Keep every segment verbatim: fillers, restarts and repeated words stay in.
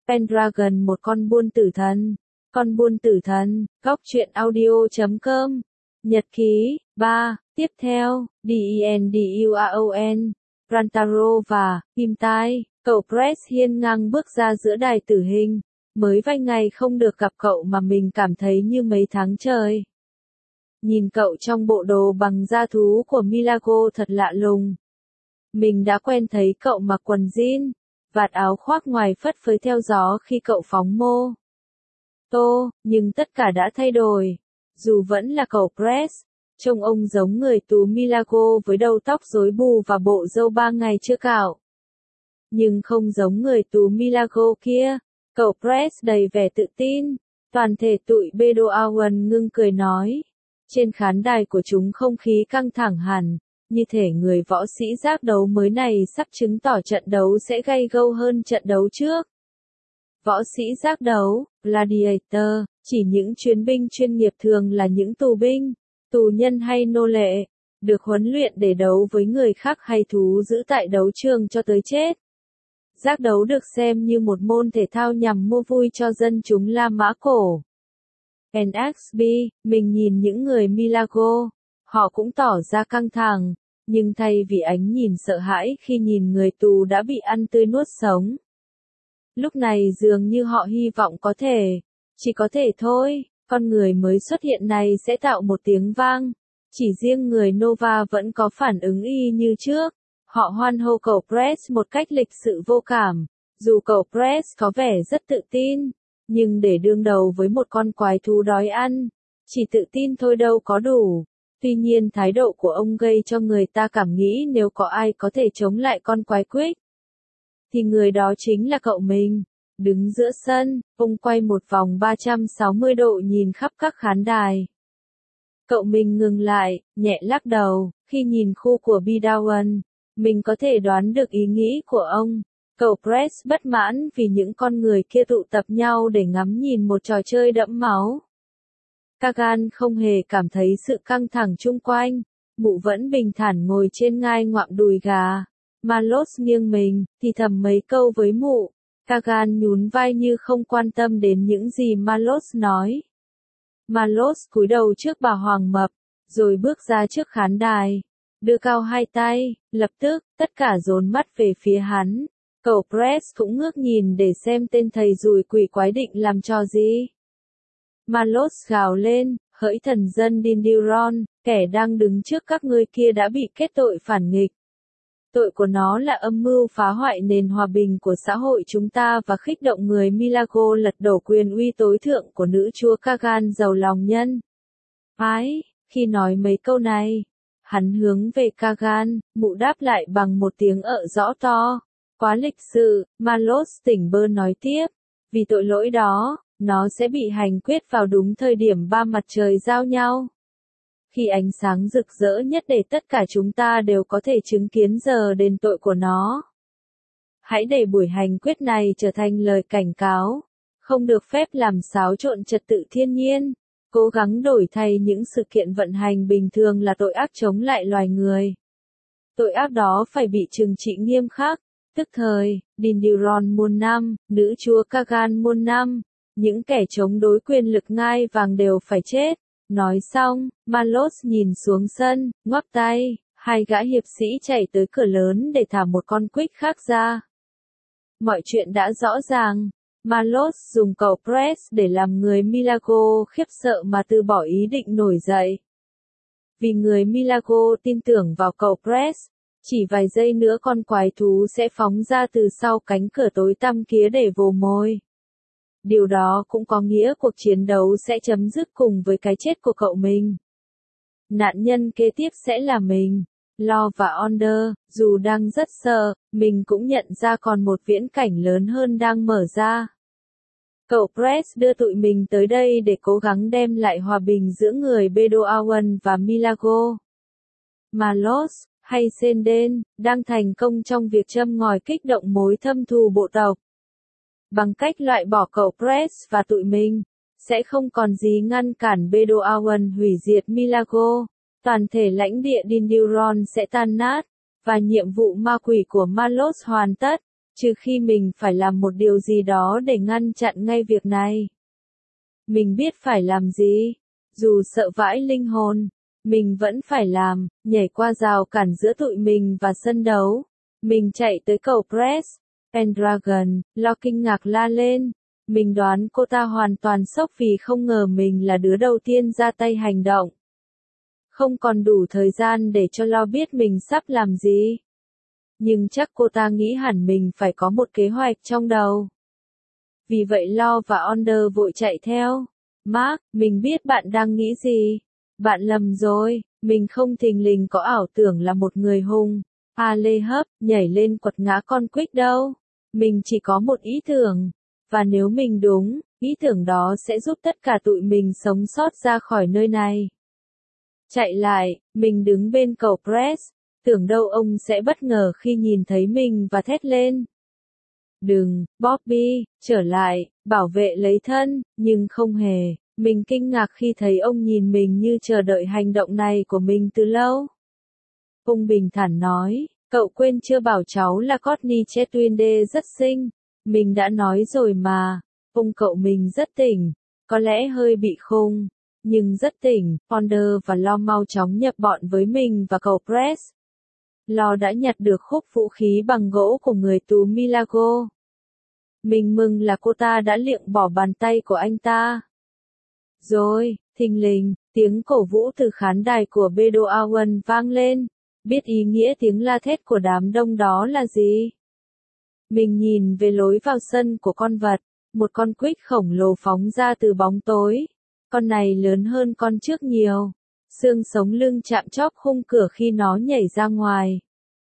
Pendragon một con buôn tử thần. Con buôn tử thần, góc truyện audio chấm com. Nhật ký, ba, tiếp theo, Denduaon, Rantaro và, Kim Tai, cậu Press hiên ngang bước ra giữa đài tử hình. Mới vài ngày không được gặp cậu mà mình cảm thấy như mấy tháng trời. Nhìn cậu trong bộ đồ bằng da thú của Milagro thật lạ lùng. Mình đã quen thấy cậu mặc quần jean, vạt áo khoác ngoài phất phới theo gió khi cậu phóng mô tô, nhưng tất cả đã thay đổi. Dù vẫn là cậu Press, trông ông giống người tù Milagro với đầu tóc rối bù và bộ râu ba ngày chưa cạo. Nhưng không giống người tù Milagro kia, cậu Press đầy vẻ tự tin. Toàn thể tụi Bedouin ngưng cười nói. Trên khán đài của chúng không khí căng thẳng hẳn, như thể người võ sĩ giác đấu mới này sắp chứng tỏ trận đấu sẽ gay gâu hơn trận đấu trước. Võ sĩ giác đấu, gladiator, chỉ những chuyến binh chuyên nghiệp thường là những tù binh, tù nhân hay nô lệ, được huấn luyện để đấu với người khác hay thú dữ tại đấu trường cho tới chết. Giác đấu được xem như một môn thể thao nhằm mua vui cho dân chúng La Mã cổ. en ích bê, mình nhìn những người Milagro, họ cũng tỏ ra căng thẳng, nhưng thay vì ánh nhìn sợ hãi khi nhìn người tù đã bị ăn tươi nuốt sống. Lúc này dường như họ hy vọng có thể, chỉ có thể thôi, con người mới xuất hiện này sẽ tạo một tiếng vang. Chỉ riêng người Nova vẫn có phản ứng y như trước, họ hoan hô cậu Press một cách lịch sự vô cảm, dù cậu Press có vẻ rất tự tin. Nhưng để đương đầu với một con quái thú đói ăn, chỉ tự tin thôi đâu có đủ. Tuy nhiên thái độ của ông gây cho người ta cảm nghĩ nếu có ai có thể chống lại con quái quýt, thì người đó chính là cậu mình. Đứng giữa sân, ông quay một vòng ba trăm sáu mươi độ nhìn khắp các khán đài. Cậu mình ngừng lại, nhẹ lắc đầu, khi nhìn khu của Bedouin, mình có thể đoán được ý nghĩ của ông. Cậu Press bất mãn vì những con người kia tụ tập nhau để ngắm nhìn một trò chơi đẫm máu. Kagan không hề cảm thấy sự căng thẳng chung quanh, mụ vẫn bình thản ngồi trên ngai ngoạm đùi gà. Malos nghiêng mình, thì thầm mấy câu với mụ. Kagan nhún vai như không quan tâm đến những gì Malos nói. Malos cúi đầu trước bà Hoàng Mập, rồi bước ra trước khán đài, đưa cao hai tay, lập tức, tất cả dồn mắt về phía hắn. Cậu Press cũng ngước nhìn để xem tên thầy rùi quỷ quái định làm trò gì. Malos gào lên, hỡi thần dân Dindyron, kẻ đang đứng trước các ngươi kia đã bị kết tội phản nghịch. Tội của nó là âm mưu phá hoại nền hòa bình của xã hội chúng ta và khích động người Milagro lật đổ quyền uy tối thượng của nữ chúa Kagan giàu lòng nhân ái. Khi nói mấy câu này, hắn hướng về Kagan, mụ đáp lại bằng một tiếng ợ rõ to. Quá lịch sự, Malos tỉnh bơ nói tiếp. Vì tội lỗi đó, nó sẽ bị hành quyết vào đúng thời điểm ba mặt trời giao nhau. Khi ánh sáng rực rỡ nhất để tất cả chúng ta đều có thể chứng kiến giờ đền tội của nó. Hãy để buổi hành quyết này trở thành lời cảnh cáo. Không được phép làm xáo trộn trật tự thiên nhiên. Cố gắng đổi thay những sự kiện vận hành bình thường là tội ác chống lại loài người. Tội ác đó phải bị trừng trị nghiêm khắc. Tức thời, Dindyron muôn năm, nữ chúa Kagan muôn năm, những kẻ chống đối quyền lực ngai vàng đều phải chết. Nói xong, Malos nhìn xuống sân, ngoắc tay, hai gã hiệp sĩ chạy tới cửa lớn để thả một con quýt khác ra. Mọi chuyện đã rõ ràng. Malos dùng cậu Press để làm người Milagro khiếp sợ mà từ bỏ ý định nổi dậy. Vì người Milagro tin tưởng vào cậu Press, chỉ vài giây nữa con quái thú sẽ phóng ra từ sau cánh cửa tối tăm kia để vồ mồi. Điều đó cũng có nghĩa cuộc chiến đấu sẽ chấm dứt cùng với cái chết của cậu mình. Nạn nhân kế tiếp sẽ là mình. Lo và Onder, dù đang rất sợ, mình cũng nhận ra còn một viễn cảnh lớn hơn đang mở ra. Cậu Press đưa tụi mình tới đây để cố gắng đem lại hòa bình giữa người Bedouin và Milagro. Malos, hay Senden, đang thành công trong việc châm ngòi kích động mối thâm thù bộ tộc. Bằng cách loại bỏ cậu Press và tụi mình, sẽ không còn gì ngăn cản Bedouin hủy diệt Milagro. Toàn thể lãnh địa Dindyron sẽ tan nát, và nhiệm vụ ma quỷ của Malos hoàn tất. trừ khi mình phải làm một điều gì đó để ngăn chặn ngay việc này. Mình biết phải làm gì, dù sợ vãi linh hồn, mình vẫn phải làm, nhảy qua rào cản giữa tụi mình và sân đấu. Mình chạy tới cầu Press, Pendragon, lo kinh ngạc la lên. Mình đoán cô ta hoàn toàn sốc vì không ngờ mình là đứa đầu tiên ra tay hành động. Không còn đủ thời gian để cho Lo biết mình sắp làm gì. Nhưng chắc cô ta nghĩ hẳn mình phải có một kế hoạch trong đầu. Vì vậy Lo và Onder vội chạy theo. Mark, mình biết bạn đang nghĩ gì. Bạn lầm rồi, mình không thình lình có ảo tưởng là một người hùng. A lê hấp, nhảy lên quật ngã con Quick đâu. Mình chỉ có một ý tưởng. Và nếu mình đúng, ý tưởng đó sẽ giúp tất cả tụi mình sống sót ra khỏi nơi này. Chạy lại, mình đứng bên cầu Press, tưởng đâu ông sẽ bất ngờ khi nhìn thấy mình và thét lên. Đừng, Bobby, trở lại, bảo vệ lấy thân, nhưng không hề. Mình kinh ngạc khi thấy ông nhìn mình như chờ đợi hành động này của mình từ lâu. Ông bình thản nói, cậu quên chưa bảo cháu là Courtney Chetwynd rất xinh. Mình đã nói rồi mà, ông cậu mình rất tỉnh, có lẽ hơi bị khùng, nhưng rất tỉnh. Onder và Lo mau chóng nhập bọn với mình và cầu Press. Lo đã nhặt được khúc vũ khí bằng gỗ của người tù Milagro. Mình mừng là cô ta đã liệng bỏ bàn tay của anh ta. Rồi, thình lình, tiếng cổ vũ từ khán đài của Bedouin vang lên. Biết ý nghĩa tiếng la thét của đám đông đó là gì? Mình nhìn về lối vào sân của con vật, một con Quick khổng lồ phóng ra từ bóng tối. Con này lớn hơn con trước nhiều. Xương sống lưng chạm chóp khung cửa khi nó nhảy ra ngoài.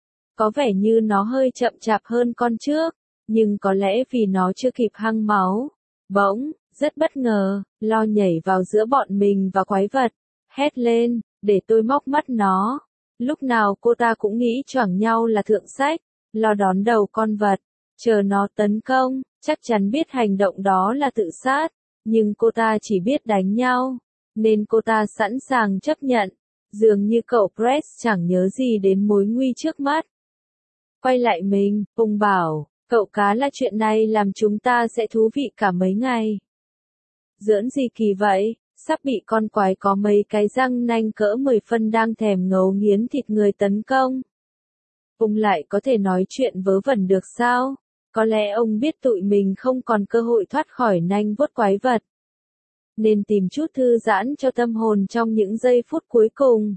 Có vẻ như nó hơi chậm chạp hơn con trước, nhưng có lẽ vì nó chưa kịp hăng máu. Bỗng, rất bất ngờ, Lo nhảy vào giữa bọn mình và quái vật, hét lên, để tôi móc mắt nó. Lúc nào cô ta cũng nghĩ choảng nhau là thượng sách. Lo đón đầu con vật, chờ nó tấn công, chắc chắn biết hành động đó là tự sát, nhưng cô ta chỉ biết đánh nhau, nên cô ta sẵn sàng chấp nhận, dường như cậu Press chẳng nhớ gì đến mối nguy trước mắt. Quay lại mình, ông bảo, cậu cá là chuyện này làm chúng ta sẽ thú vị cả mấy ngày. Giỡn gì kỳ vậy, sắp bị con quái có mấy cái răng nanh cỡ mười phân đang thèm ngấu nghiến thịt người tấn công. Ông lại có thể nói chuyện vớ vẩn được sao? Có lẽ ông biết tụi mình không còn cơ hội thoát khỏi nanh vuốt quái vật. Nên tìm chút thư giãn cho tâm hồn trong những giây phút cuối cùng.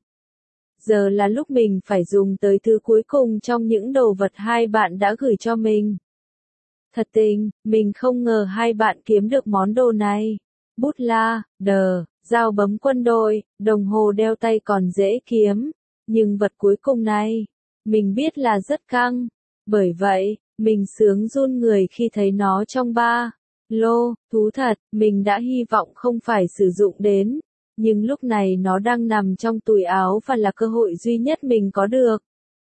Giờ là lúc mình phải dùng tới thứ cuối cùng trong những đồ vật hai bạn đã gửi cho mình. Thật tình, mình không ngờ hai bạn kiếm được món đồ này. Bút la, đờ, dao bấm quân đội, đồng hồ đeo tay còn dễ kiếm. Nhưng vật cuối cùng này, mình biết là rất căng. Bởi vậy, mình sướng run người khi thấy nó trong ba lô, thú thật, mình đã hy vọng không phải sử dụng đến. Nhưng lúc này nó đang nằm trong túi áo và là cơ hội duy nhất mình có được.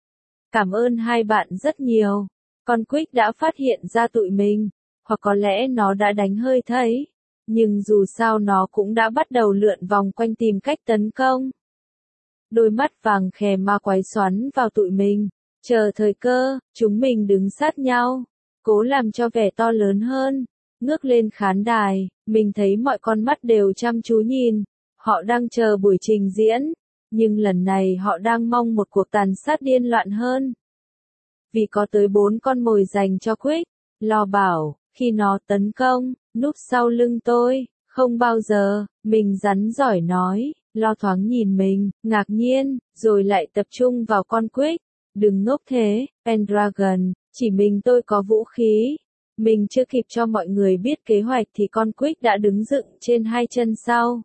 Cảm ơn hai bạn rất nhiều. Con Quick đã phát hiện ra tụi mình, hoặc có lẽ nó đã đánh hơi thấy. Nhưng dù sao nó cũng đã bắt đầu lượn vòng quanh tìm cách tấn công. Đôi mắt vàng khè ma quái xoắn vào tụi mình. Chờ thời cơ, chúng mình đứng sát nhau. Cố làm cho vẻ to lớn hơn. Ngước lên khán đài, mình thấy mọi con mắt đều chăm chú nhìn. Họ đang chờ buổi trình diễn. Nhưng lần này họ đang mong một cuộc tàn sát điên loạn hơn. Vì có tới bốn con mồi dành cho Quick. Lo bảo, khi nó tấn công, núp sau lưng tôi, không bao giờ, mình rắn giỏi nói. Lo thoáng nhìn mình, ngạc nhiên, rồi lại tập trung vào con Quick. Đừng ngốc thế, Pendragon, chỉ mình tôi có vũ khí. Mình chưa kịp cho mọi người biết kế hoạch thì con Quick đã đứng dựng trên hai chân sau.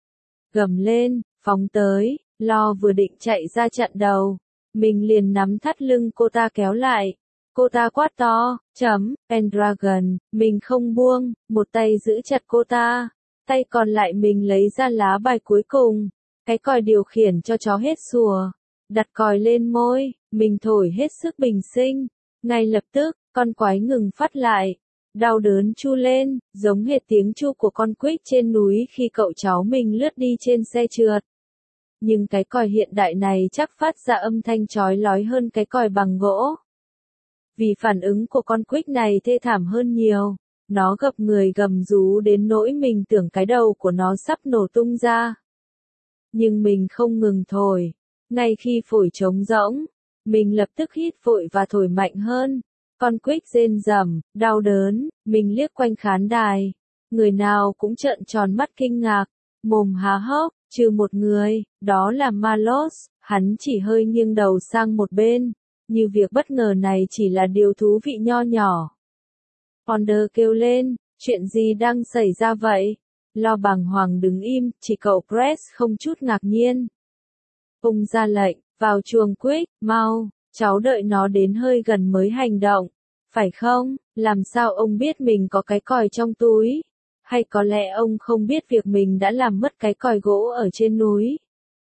Gầm lên, phóng tới, Lo vừa định chạy ra chặn đầu. Mình liền nắm thắt lưng cô ta kéo lại. Cô ta quát to, chấm, Pendragon, mình không buông, một tay giữ chặt cô ta. Tay còn lại mình lấy ra lá bài cuối cùng. Cái còi điều khiển cho chó hết sủa. Đặt còi lên môi, mình thổi hết sức bình sinh. Ngay lập tức, con quái ngừng phát lại. Đau đớn chu lên, giống hệt tiếng chu của con Quick trên núi khi cậu cháu mình lướt đi trên xe trượt. Nhưng cái còi hiện đại này chắc phát ra âm thanh chói lói hơn cái còi bằng gỗ. Vì phản ứng của con Quick này thê thảm hơn nhiều. Nó gập người gầm rú đến nỗi mình tưởng cái đầu của nó sắp nổ tung ra. Nhưng mình không ngừng thổi. Ngay khi phổi trống rỗng, mình lập tức hít vội và thổi mạnh hơn. Con Quick rên rầm, đau đớn, mình liếc quanh khán đài. Người nào cũng trợn tròn mắt kinh ngạc, mồm há hốc, trừ một người, đó là Malos, hắn chỉ hơi nghiêng đầu sang một bên, như việc bất ngờ này chỉ là điều thú vị nho nhỏ. Ponder kêu lên, chuyện gì đang xảy ra vậy? Lo bàng hoàng đứng im, chỉ cậu Press không chút ngạc nhiên. Ông ra lệnh, vào chuồng Quick, mau, cháu đợi nó đến hơi gần mới hành động. Phải không? Làm sao ông biết mình có cái còi trong túi? Hay có lẽ ông không biết việc mình đã làm mất cái còi gỗ ở trên núi?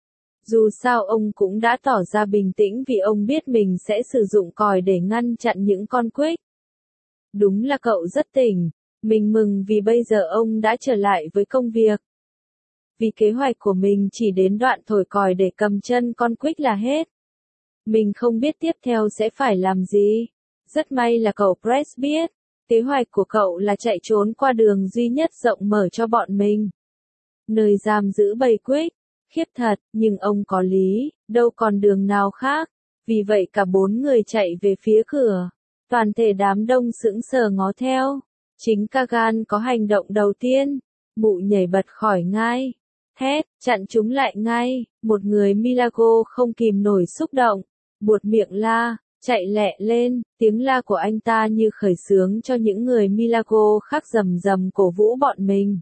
Dù sao ông cũng đã tỏ ra bình tĩnh vì ông biết mình sẽ sử dụng còi để ngăn chặn những con Quick. Đúng là cậu rất tỉnh. Mình mừng vì bây giờ ông đã trở lại với công việc. Vì kế hoạch của mình chỉ đến đoạn thổi còi để cầm chân con Quick là hết. Mình không biết tiếp theo sẽ phải làm gì. Rất may là cậu Press biết. Kế hoạch của cậu là chạy trốn qua đường duy nhất rộng mở cho bọn mình. Nơi giam giữ bầy Quick. Khiếp thật, nhưng ông có lý, đâu còn đường nào khác. Vì vậy cả bốn người chạy về phía cửa. Toàn thể đám đông sững sờ ngó theo. Chính Kagan có hành động đầu tiên. Mụ nhảy bật khỏi ngai. Thét, chặn chúng lại ngay. Một người Milagro không kìm nổi xúc động. Buột miệng la, chạy lẹ lên. Tiếng la của anh ta như khởi xướng cho những người Milagro khác rầm rầm cổ vũ bọn mình.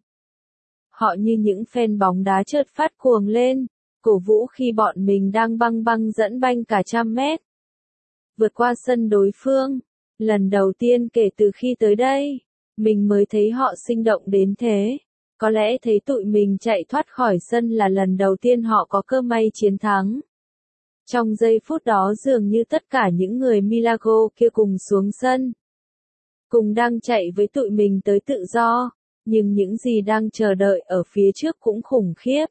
Họ như những fan bóng đá chợt phát cuồng lên. Cổ vũ khi bọn mình đang băng băng dẫn banh cả trăm mét. Vượt qua sân đối phương. Lần đầu tiên kể từ khi tới đây. Mình mới thấy họ sinh động đến thế. Có lẽ thấy tụi mình chạy thoát khỏi sân là lần đầu tiên họ có cơ may chiến thắng. Trong giây phút đó dường như tất cả những người Milagro kia cùng xuống sân. Cùng đang chạy với tụi mình tới tự do. Nhưng những gì đang chờ đợi ở phía trước cũng khủng khiếp.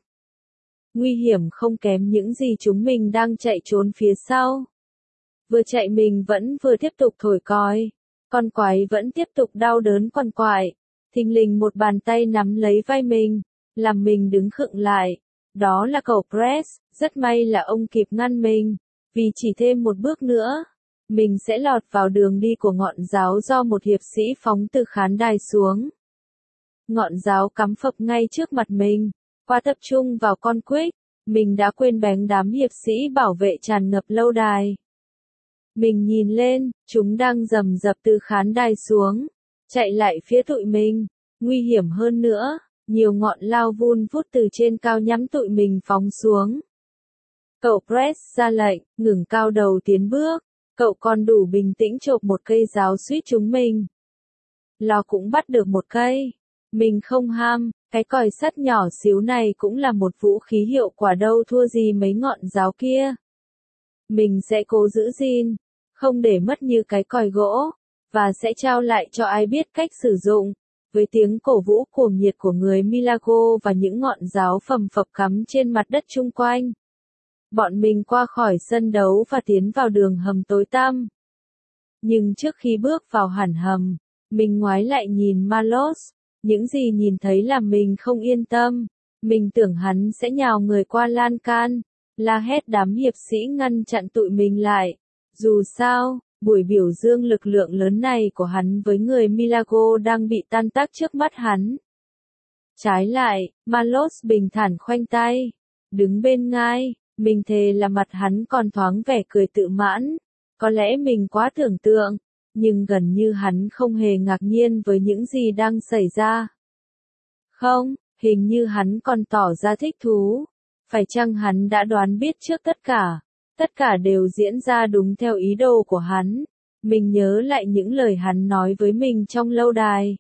Nguy hiểm không kém những gì chúng mình đang chạy trốn phía sau. Vừa chạy mình vẫn vừa tiếp tục thổi còi. Con quái vẫn tiếp tục đau đớn quằn quại. Thình lình một bàn tay nắm lấy vai mình, làm mình đứng khựng lại. Đó là cậu Press, rất may là ông kịp ngăn mình, vì chỉ thêm một bước nữa, mình sẽ lọt vào đường đi của ngọn giáo do một hiệp sĩ phóng từ khán đài xuống. Ngọn giáo cắm phập ngay trước mặt mình, qua tập trung vào con Quick, mình đã quên bén đám hiệp sĩ bảo vệ tràn ngập lâu đài. Mình nhìn lên, chúng đang rầm rập từ khán đài xuống, chạy lại phía tụi mình, nguy hiểm hơn nữa, nhiều ngọn lao vun vút từ trên cao nhắm tụi mình phóng xuống. Cậu Press ra lệnh, ngừng cao đầu tiến bước, cậu còn đủ bình tĩnh chộp một cây giáo suýt chúng mình. Lo cũng bắt được một cây, mình không ham, cái còi sắt nhỏ xíu này cũng là một vũ khí hiệu quả đâu thua gì mấy ngọn giáo kia. Mình sẽ cố giữ gìn, không để mất như cái còi gỗ, và sẽ trao lại cho ai biết cách sử dụng. Với tiếng cổ vũ cuồng nhiệt của người Milagro và những ngọn giáo phầm phập cắm trên mặt đất chung quanh. Bọn mình qua khỏi sân đấu và tiến vào đường hầm tối tăm. Nhưng trước khi bước vào hẳn hầm, mình ngoái lại nhìn Malos. Những gì nhìn thấy làm mình không yên tâm. Mình tưởng hắn sẽ nhào người qua lan can, la hét đám hiệp sĩ ngăn chặn tụi mình lại. Dù sao, buổi biểu dương lực lượng lớn này của hắn với người Milagro đang bị tan tác trước mắt hắn. Trái lại, Malos bình thản khoanh tay, đứng bên ngai, mình thề là mặt hắn còn thoáng vẻ cười tự mãn. Có lẽ mình quá tưởng tượng, nhưng gần như hắn không hề ngạc nhiên với những gì đang xảy ra. Không, hình như hắn còn tỏ ra thích thú. Phải chăng hắn đã đoán biết trước tất cả? Tất cả đều diễn ra đúng theo ý đồ của hắn. Mình nhớ lại những lời hắn nói với mình trong lâu đài.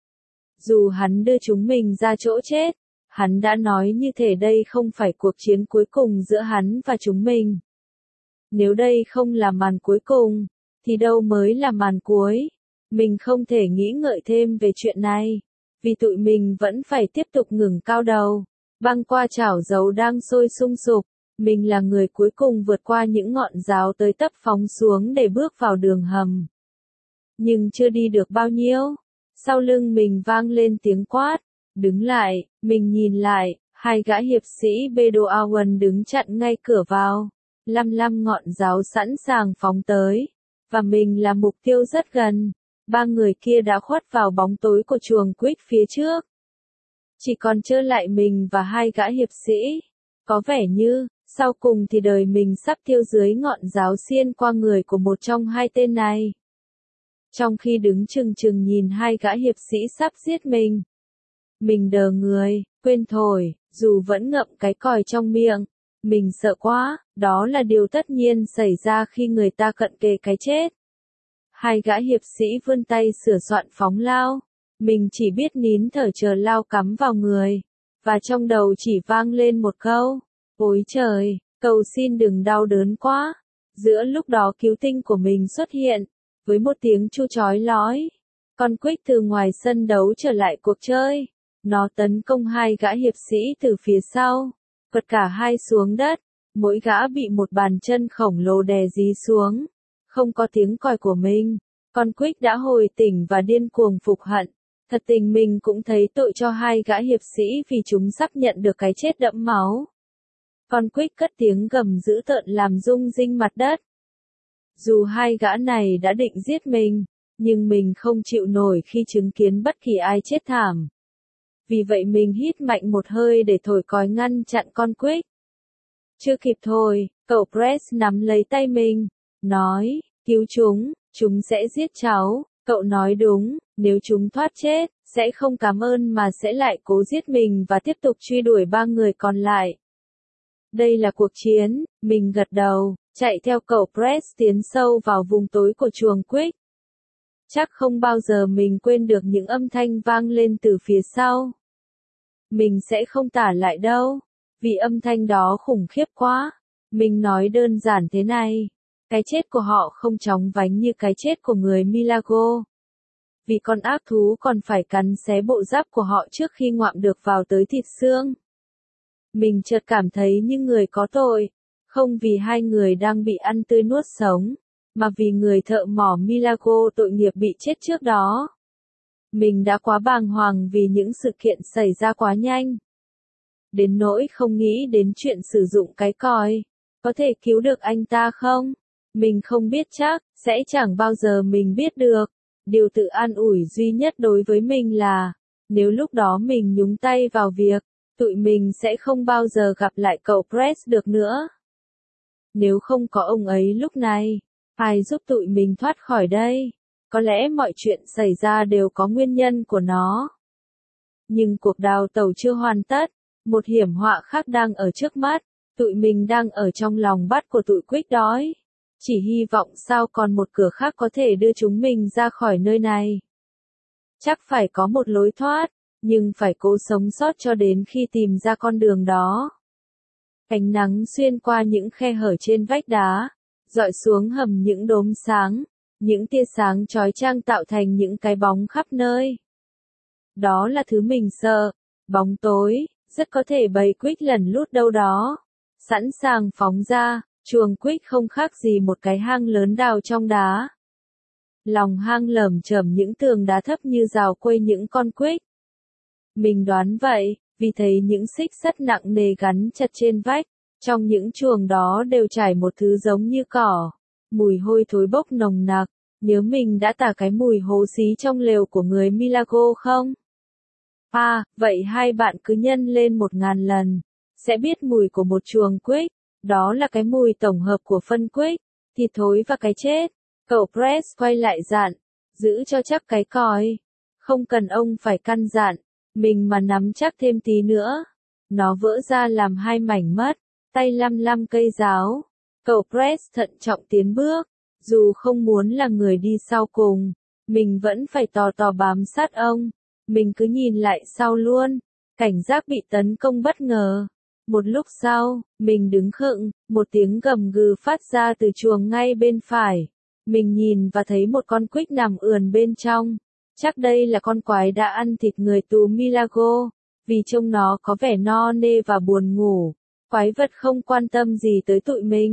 Dù hắn đưa chúng mình ra chỗ chết, hắn đã nói như thể đây không phải cuộc chiến cuối cùng giữa hắn và chúng mình. Nếu đây không là màn cuối cùng, thì đâu mới là màn cuối. Mình không thể nghĩ ngợi thêm về chuyện này, vì tụi mình vẫn phải tiếp tục ngẩng cao đầu, băng qua chảo dầu đang sôi sung sục. Mình là người cuối cùng vượt qua những ngọn giáo tới tấp phóng xuống để bước vào đường hầm. Nhưng chưa đi được bao nhiêu, sau lưng mình vang lên tiếng quát, đứng lại, mình nhìn lại, hai gã hiệp sĩ Bedouin đứng chặn ngay cửa vào, lăm lăm ngọn giáo sẵn sàng phóng tới, và mình là mục tiêu rất gần, ba người kia đã khuất vào bóng tối của chuồng quýt phía trước. Chỉ còn trơ lại mình và hai gã hiệp sĩ, có vẻ như, sau cùng thì đời mình sắp thiêu dưới ngọn giáo xiên qua người của một trong hai tên này. Trong khi đứng chừng chừng nhìn hai gã hiệp sĩ sắp giết mình, mình đờ người, quên thổi, dù vẫn ngậm cái còi trong miệng. Mình sợ quá, đó là điều tất nhiên xảy ra khi người ta cận kề cái chết. Hai gã hiệp sĩ vươn tay sửa soạn phóng lao. Mình chỉ biết nín thở chờ lao cắm vào người. Và trong đầu chỉ vang lên một câu. Ôi trời, cầu xin đừng đau đớn quá. Giữa lúc đó cứu tinh của mình xuất hiện. Với một tiếng chu chói lói. Con quýt từ ngoài sân đấu trở lại cuộc chơi. Nó tấn công hai gã hiệp sĩ từ phía sau. Quật cả hai xuống đất. Mỗi gã bị một bàn chân khổng lồ đè dí xuống. Không có tiếng còi của mình. Con quýt đã hồi tỉnh và điên cuồng phục hận. Thật tình mình cũng thấy tội cho hai gã hiệp sĩ vì chúng sắp nhận được cái chết đẫm máu. Con quýt cất tiếng gầm dữ tợn làm rung rinh mặt đất. Dù hai gã này đã định giết mình, nhưng mình không chịu nổi khi chứng kiến bất kỳ ai chết thảm. Vì vậy mình hít mạnh một hơi để thổi còi ngăn chặn con quýt. Chưa kịp thôi, cậu Brett nắm lấy tay mình, nói, cứu chúng, chúng sẽ giết cháu. Cậu nói đúng, nếu chúng thoát chết, sẽ không cảm ơn mà sẽ lại cố giết mình và tiếp tục truy đuổi ba người còn lại. Đây là cuộc chiến, mình gật đầu, chạy theo cậu Brett tiến sâu vào vùng tối của chuồng quýt. Chắc không bao giờ mình quên được những âm thanh vang lên từ phía sau. Mình sẽ không tả lại đâu, vì âm thanh đó khủng khiếp quá. Mình nói đơn giản thế này, cái chết của họ không chóng vánh như cái chết của người Milagro. Vì con ác thú còn phải cắn xé bộ giáp của họ trước khi ngoạm được vào tới thịt xương. Mình chợt cảm thấy như người có tội, không vì hai người đang bị ăn tươi nuốt sống, mà vì người thợ mỏ Milagro tội nghiệp bị chết trước đó. Mình đã quá bàng hoàng vì những sự kiện xảy ra quá nhanh. Đến nỗi không nghĩ đến chuyện sử dụng cái còi. Có thể cứu được anh ta không? Mình không biết chắc, sẽ chẳng bao giờ mình biết được. Điều tự an ủi duy nhất đối với mình là, nếu lúc đó mình nhúng tay vào việc, tụi mình sẽ không bao giờ gặp lại cậu Brett được nữa. Nếu không có ông ấy lúc này, ai giúp tụi mình thoát khỏi đây? Có lẽ mọi chuyện xảy ra đều có nguyên nhân của nó. Nhưng cuộc đào tẩu chưa hoàn tất, một hiểm họa khác đang ở trước mắt, tụi mình đang ở trong lòng bắt của tụi quýt đói. Chỉ hy vọng sao còn một cửa khác có thể đưa chúng mình ra khỏi nơi này. Chắc phải có một lối thoát, nhưng phải cố sống sót cho đến khi tìm ra con đường đó. Ánh nắng xuyên qua những khe hở trên vách đá, dọi xuống hầm những đốm sáng, những tia sáng chói chang tạo thành những cái bóng khắp nơi. Đó là thứ mình sợ, bóng tối, rất có thể bầy quýt lẩn lút đâu đó, sẵn sàng phóng ra. Chuồng quýt không khác gì một cái hang lớn đào trong đá. Lòng hang lởm chởm những tường đá thấp như rào quây những con quýt. Mình đoán vậy, vì thấy những xích sắt nặng nề gắn chặt trên vách, trong những chuồng đó đều trải một thứ giống như cỏ. Mùi hôi thối bốc nồng nặc, nhớ mình đã tả cái mùi hố xí trong lều của người Milagro không? À, vậy hai bạn cứ nhân lên một ngàn lần, sẽ biết mùi của một chuồng quýt. Đó là cái mùi tổng hợp của phân quýt, thịt thối và cái chết. Cậu Brett quay lại dặn, giữ cho chắc cái còi. Không cần ông phải căn dặn, mình mà nắm chắc thêm tí nữa. Nó vỡ ra làm hai mảnh mất, tay lăm lăm cây giáo. Cậu Brett thận trọng tiến bước, dù không muốn là người đi sau cùng, mình vẫn phải tò tò bám sát ông. Mình cứ nhìn lại sau luôn, cảnh giác bị tấn công bất ngờ. Một lúc sau, mình đứng khựng, một tiếng gầm gừ phát ra từ chuồng ngay bên phải. Mình nhìn và thấy một con quýt nằm ườn bên trong. Chắc đây là con quái đã ăn thịt người tù Milagro, vì trông nó có vẻ no nê và buồn ngủ. Quái vật không quan tâm gì tới tụi mình,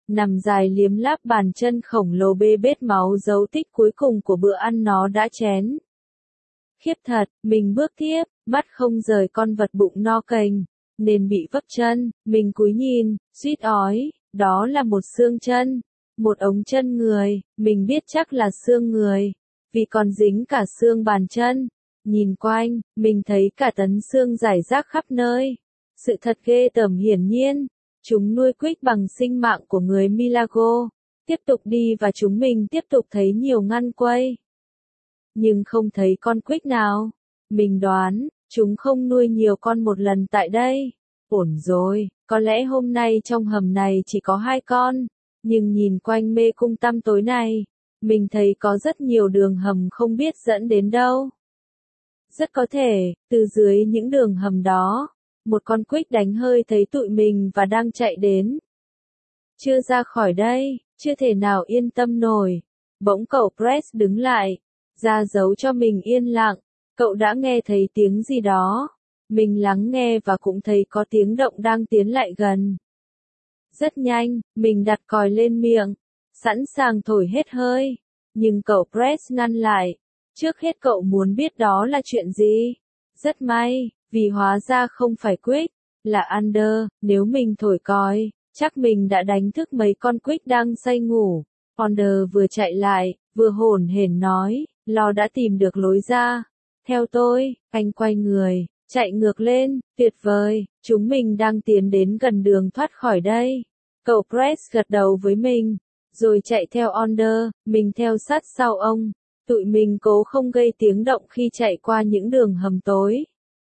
nằm dài liếm láp bàn chân khổng lồ bê bết máu dấu tích cuối cùng của bữa ăn nó đã chén. Khiếp thật, mình bước tiếp, mắt không rời con vật bụng no cành, nên bị vấp chân, mình cúi nhìn, suýt ói, đó là một xương chân, một ống chân người, mình biết chắc là xương người, vì còn dính cả xương bàn chân. Nhìn quanh, mình thấy cả tấn xương rải rác khắp nơi. Sự thật ghê tởm hiển nhiên, chúng nuôi Quick bằng sinh mạng của người Milagro. Tiếp tục đi và chúng mình tiếp tục thấy nhiều ngăn quây. Nhưng không thấy con Quick nào. Mình đoán, chúng không nuôi nhiều con một lần tại đây. Ổn rồi, có lẽ hôm nay trong hầm này chỉ có hai con. Nhưng nhìn quanh mê cung tăm tối này, mình thấy có rất nhiều đường hầm không biết dẫn đến đâu. Rất có thể, từ dưới những đường hầm đó, một con Quick đánh hơi thấy tụi mình và đang chạy đến. Chưa ra khỏi đây, chưa thể nào yên tâm nổi. Bỗng cậu Press đứng lại, ra dấu cho mình yên lặng. Cậu đã nghe thấy tiếng gì đó. Mình lắng nghe và cũng thấy có tiếng động đang tiến lại gần. Rất nhanh, mình đặt còi lên miệng, sẵn sàng thổi hết hơi. Nhưng cậu Press ngăn lại. Trước hết cậu muốn biết đó là chuyện gì? Rất may, vì hóa ra không phải Quick, là Under. Nếu mình thổi còi, chắc mình đã đánh thức mấy con Quick đang say ngủ. Under vừa chạy lại, vừa hổn hển nói, Lo đã tìm được lối ra. Theo tôi, anh quay người, chạy ngược lên, tuyệt vời, chúng mình đang tiến đến gần đường thoát khỏi đây. Cậu Press gật đầu với mình, rồi chạy theo Under, mình theo sát sau ông. Tụi mình cố không gây tiếng động khi chạy qua những đường hầm tối.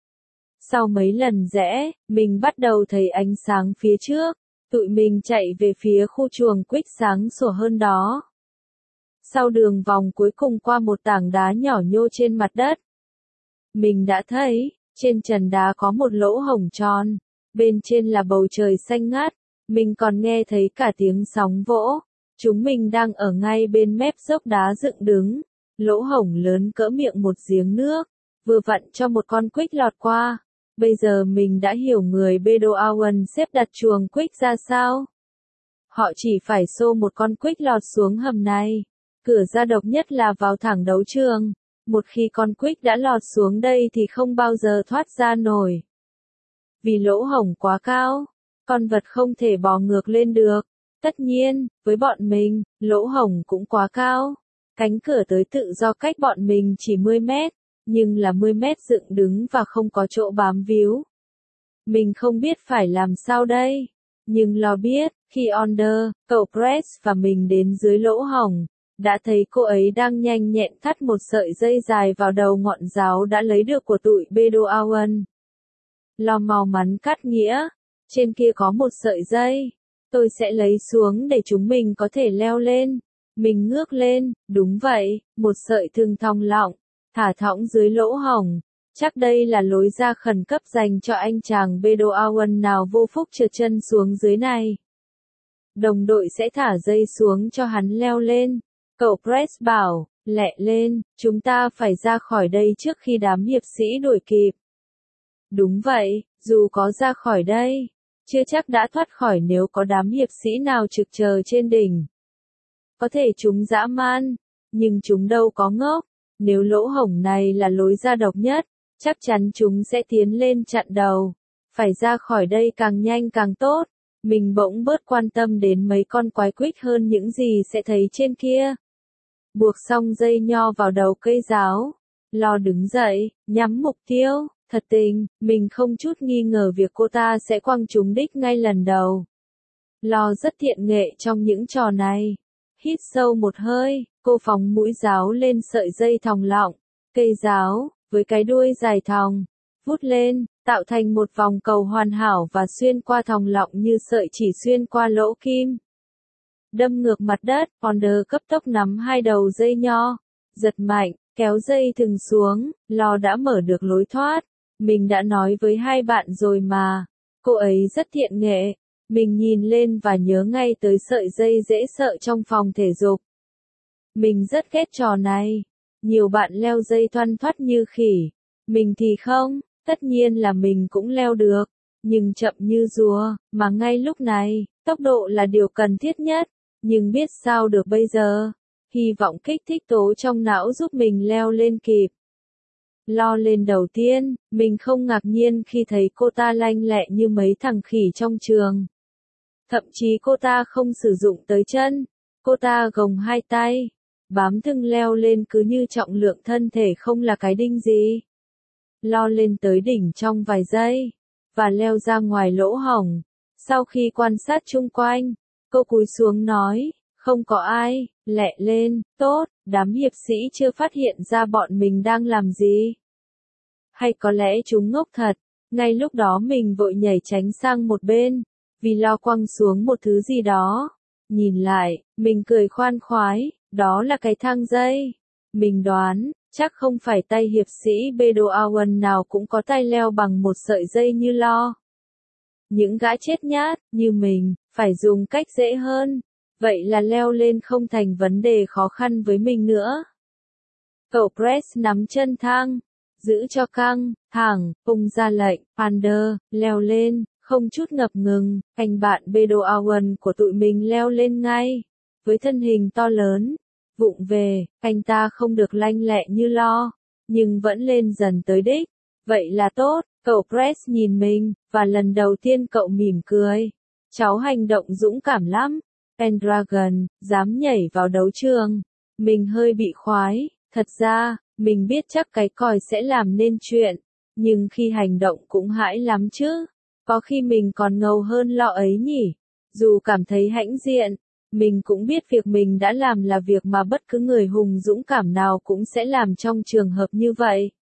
Sau mấy lần rẽ, mình bắt đầu thấy ánh sáng phía trước. Tụi mình chạy về phía khu chuồng Quick sáng sủa hơn đó. Sau đường vòng cuối cùng qua một tảng đá nhỏ nhô trên mặt đất. Mình đã thấy, trên trần đá có một lỗ hổng tròn. Bên trên là bầu trời xanh ngát. Mình còn nghe thấy cả tiếng sóng vỗ. Chúng mình đang ở ngay bên mép dốc đá dựng đứng. Lỗ hổng lớn cỡ miệng một giếng nước, vừa vặn cho một con Quick lọt qua. Bây giờ mình đã hiểu người Bedouin xếp đặt chuồng Quick ra sao. Họ chỉ phải xô một con Quick lọt xuống hầm này. Cửa ra độc nhất là vào thẳng đấu trường. Một khi con Quick đã lọt xuống đây thì không bao giờ thoát ra nổi. Vì lỗ hổng quá cao, con vật không thể bò ngược lên được. Tất nhiên, với bọn mình, lỗ hổng cũng quá cao. Cánh cửa tới tự do cách bọn mình chỉ mười mét, nhưng là mười mét dựng đứng và không có chỗ bám víu. Mình không biết phải làm sao đây, nhưng Lo biết, khi Onder, cậu Press và mình đến dưới lỗ hổng, đã thấy cô ấy đang nhanh nhẹn thắt một sợi dây dài vào đầu ngọn giáo đã lấy được của tụi Bedouin. Lo mau mắn cắt nghĩa, trên kia có một sợi dây, tôi sẽ lấy xuống để chúng mình có thể leo lên. Mình ngước lên, đúng vậy, một sợi thừng thòng lọng, thả thõng dưới lỗ hổng. Chắc đây là lối ra khẩn cấp dành cho anh chàng Bedouin nào vô phúc trượt chân xuống dưới này. Đồng đội sẽ thả dây xuống cho hắn leo lên. Cậu Press bảo, lẹ lên, chúng ta phải ra khỏi đây trước khi đám hiệp sĩ đuổi kịp. Đúng vậy, dù có ra khỏi đây, chưa chắc đã thoát khỏi nếu có đám hiệp sĩ nào trực chờ trên đỉnh. Có thể chúng dã man, nhưng chúng đâu có ngốc. Nếu lỗ hổng này là lối ra độc nhất, chắc chắn chúng sẽ tiến lên chặn đầu. Phải ra khỏi đây càng nhanh càng tốt. Mình bỗng bớt quan tâm đến mấy con quái Quick hơn những gì sẽ thấy trên kia. Buộc xong dây nho vào đầu cây giáo. Lo đứng dậy, nhắm mục tiêu. Thật tình, mình không chút nghi ngờ việc cô ta sẽ quăng trúng đích ngay lần đầu. Lo rất thiện nghệ trong những trò này. Hít sâu một hơi, cô phóng mũi giáo lên sợi dây thòng lọng. Cây giáo, với cái đuôi dài thòng, vút lên, tạo thành một vòng cầu hoàn hảo và xuyên qua thòng lọng như sợi chỉ xuyên qua lỗ kim. Đâm ngược mặt đất, Onder cấp tốc nắm hai đầu dây nho, giật mạnh, kéo dây thừng xuống, Lo đã mở được lối thoát. Mình đã nói với hai bạn rồi mà, cô ấy rất thiện nghệ. Mình nhìn lên và nhớ ngay tới sợi dây dễ sợ trong phòng thể dục. Mình rất ghét trò này. Nhiều bạn leo dây thoăn thoắt như khỉ. Mình thì không, tất nhiên là mình cũng leo được. nhưng chậm như rùa, mà ngay lúc này, tốc độ là điều cần thiết nhất, nhưng biết sao được bây giờ, hy vọng kích thích tố trong não giúp mình leo lên kịp. Lo lên đầu tiên, mình không ngạc nhiên khi thấy cô ta lanh lẹ như mấy thằng khỉ trong trường. Thậm chí cô ta không sử dụng tới chân, cô ta gồng hai tay, bám thừng leo lên cứ như trọng lượng thân thể không là cái đinh gì. Lo lên tới đỉnh trong vài giây, và leo ra ngoài lỗ hổng. Sau khi quan sát chung quanh, cô cúi xuống nói, không có ai, lẹ lên, tốt, đám hiệp sĩ chưa phát hiện ra bọn mình đang làm gì. Hay có lẽ chúng ngốc thật, ngay lúc đó mình vội nhảy tránh sang một bên, vì lo quăng xuống một thứ gì đó. Nhìn lại, mình cười khoan khoái, đó là cái thang dây. Mình đoán, chắc không phải tay hiệp sĩ Bedouin nào cũng có tay leo bằng một sợi dây như Lo. Những gã chết nhát, như mình, phải dùng cách dễ hơn. Vậy là leo lên không thành vấn đề khó khăn với mình nữa. Cậu Brett nắm chân thang, giữ cho căng, thẳng, ung ra lệnh, Pander, leo lên, không chút ngập ngừng, anh bạn Bedouin của tụi mình leo lên ngay. Với thân hình to lớn, vụng về, anh ta không được lanh lẹ như Lo, nhưng vẫn lên dần tới đích. Vậy là tốt, cậu Brett nhìn mình, và lần đầu tiên cậu mỉm cười. Cháu hành động dũng cảm lắm. Pendragon, dám nhảy vào đấu trường. Mình hơi bị khoái, thật ra, mình biết chắc cái còi sẽ làm nên chuyện, nhưng khi hành động cũng hãi lắm chứ. Có khi mình còn ngầu hơn Lo ấy nhỉ. Dù cảm thấy hãnh diện, mình cũng biết việc mình đã làm là việc mà bất cứ người hùng dũng cảm nào cũng sẽ làm trong trường hợp như vậy.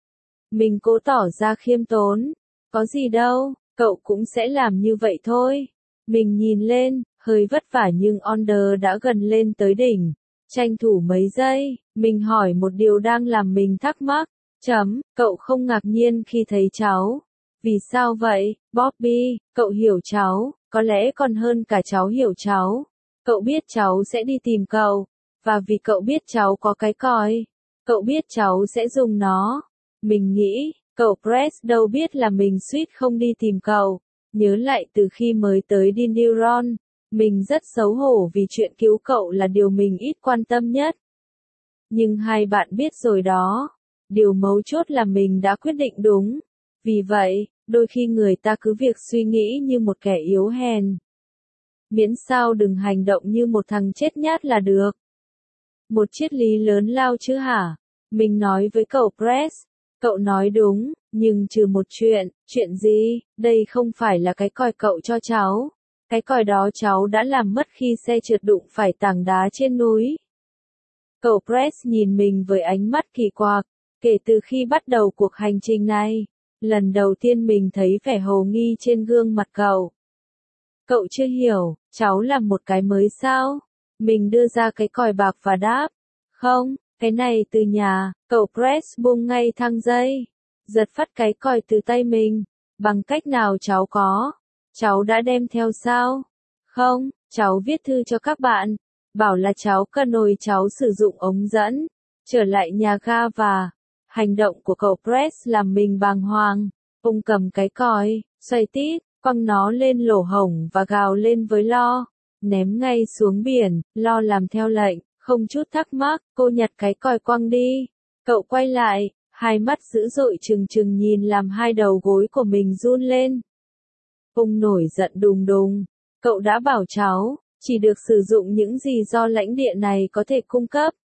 Mình cố tỏ ra khiêm tốn. Có gì đâu, cậu cũng sẽ làm như vậy thôi. Mình nhìn lên, hơi vất vả nhưng Onder đã gần lên tới đỉnh. Tranh thủ mấy giây, mình hỏi một điều đang làm mình thắc mắc. Chấm, cậu không ngạc nhiên khi thấy cháu. Vì sao vậy, Bobby, cậu hiểu cháu, có lẽ còn hơn cả cháu hiểu cháu. Cậu biết cháu sẽ đi tìm cậu, và vì cậu biết cháu có cái còi, cậu biết cháu sẽ dùng nó. Mình nghĩ, cậu Brett đâu biết là mình suýt không đi tìm cậu. Nhớ lại từ khi mới tới Dindyron, mình rất xấu hổ vì chuyện cứu cậu là điều mình ít quan tâm nhất. Nhưng hai bạn biết rồi đó, điều mấu chốt là mình đã quyết định đúng. Vì vậy, đôi khi người ta cứ việc suy nghĩ như một kẻ yếu hèn. Miễn sao đừng hành động như một thằng chết nhát là được. Một triết lý lớn lao chứ hả? Mình nói với cậu Brett. Cậu nói đúng, nhưng trừ một chuyện. Chuyện gì? Đây không phải là cái còi cậu cho cháu. Cái còi đó cháu đã làm mất khi xe trượt đụng phải tảng đá trên núi. Cậu Brett nhìn mình với ánh mắt kỳ quặc. Kể từ khi bắt đầu cuộc hành trình này, lần đầu tiên mình thấy vẻ hồ nghi trên gương mặt cậu. Cậu chưa hiểu, cháu làm một cái mới sao? Mình đưa ra cái còi bạc và đáp. Không, cái này từ nhà. Cậu Brett buông ngay thang dây, giật phắt cái còi từ tay mình. Bằng cách nào cháu có? Cháu đã đem theo sao? Không, cháu viết thư cho các bạn, bảo là cháu cần nồi cháu sử dụng ống dẫn. Trở lại nhà ga và... Hành động của cậu Brett làm mình bàng hoàng. Ông cầm cái còi, xoay tít, quăng nó lên lỗ hổng và gào lên với Lo. Ném ngay xuống biển, Lo làm theo lệnh, không chút thắc mắc, cô nhặt cái còi quăng đi. Cậu quay lại, hai mắt dữ dội trừng trừng nhìn làm hai đầu gối của mình run lên. Ông nổi giận đùng đùng. Cậu đã bảo cháu, chỉ được sử dụng những gì do lãnh địa này có thể cung cấp.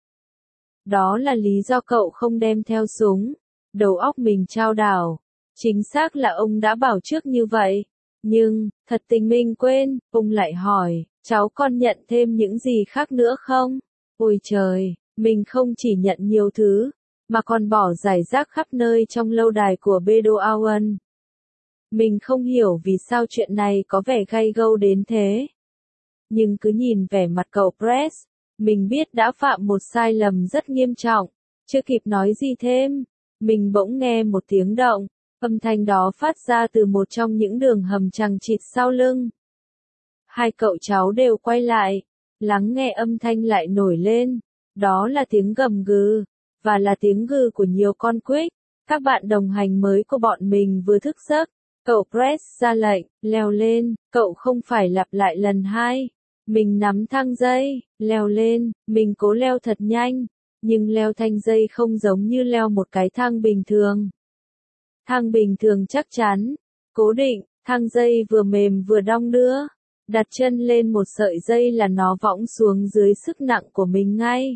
Đó là lý do cậu không đem theo súng. Đầu óc mình chao đảo. Chính xác là ông đã bảo trước như vậy. Nhưng, thật tình mình quên, ông lại hỏi, cháu còn nhận thêm những gì khác nữa không? Ôi trời, mình không chỉ nhận nhiều thứ, mà còn bỏ rải rác khắp nơi trong lâu đài của Bedouin. Mình không hiểu vì sao chuyện này có vẻ gay gâu đến thế. Nhưng cứ nhìn vẻ mặt cậu Brett, mình biết đã phạm một sai lầm rất nghiêm trọng. Chưa kịp nói gì thêm, mình bỗng nghe một tiếng động. Âm thanh đó phát ra từ một trong những đường hầm chằng chịt sau lưng. Hai cậu cháu đều quay lại, lắng nghe âm thanh lại nổi lên. Đó là tiếng gầm gừ, và là tiếng gừ của nhiều con quýt. Các bạn đồng hành mới của bọn mình vừa thức giấc. Cậu Press ra lệnh, leo lên, cậu không phải lặp lại lần hai. Mình nắm thang dây, leo lên, mình cố leo thật nhanh, nhưng leo thang dây không giống như leo một cái thang bình thường. Thang bình thường chắc chắn, cố định, thang dây vừa mềm vừa đong đưa. Đặt chân lên một sợi dây là nó võng xuống dưới sức nặng của mình ngay.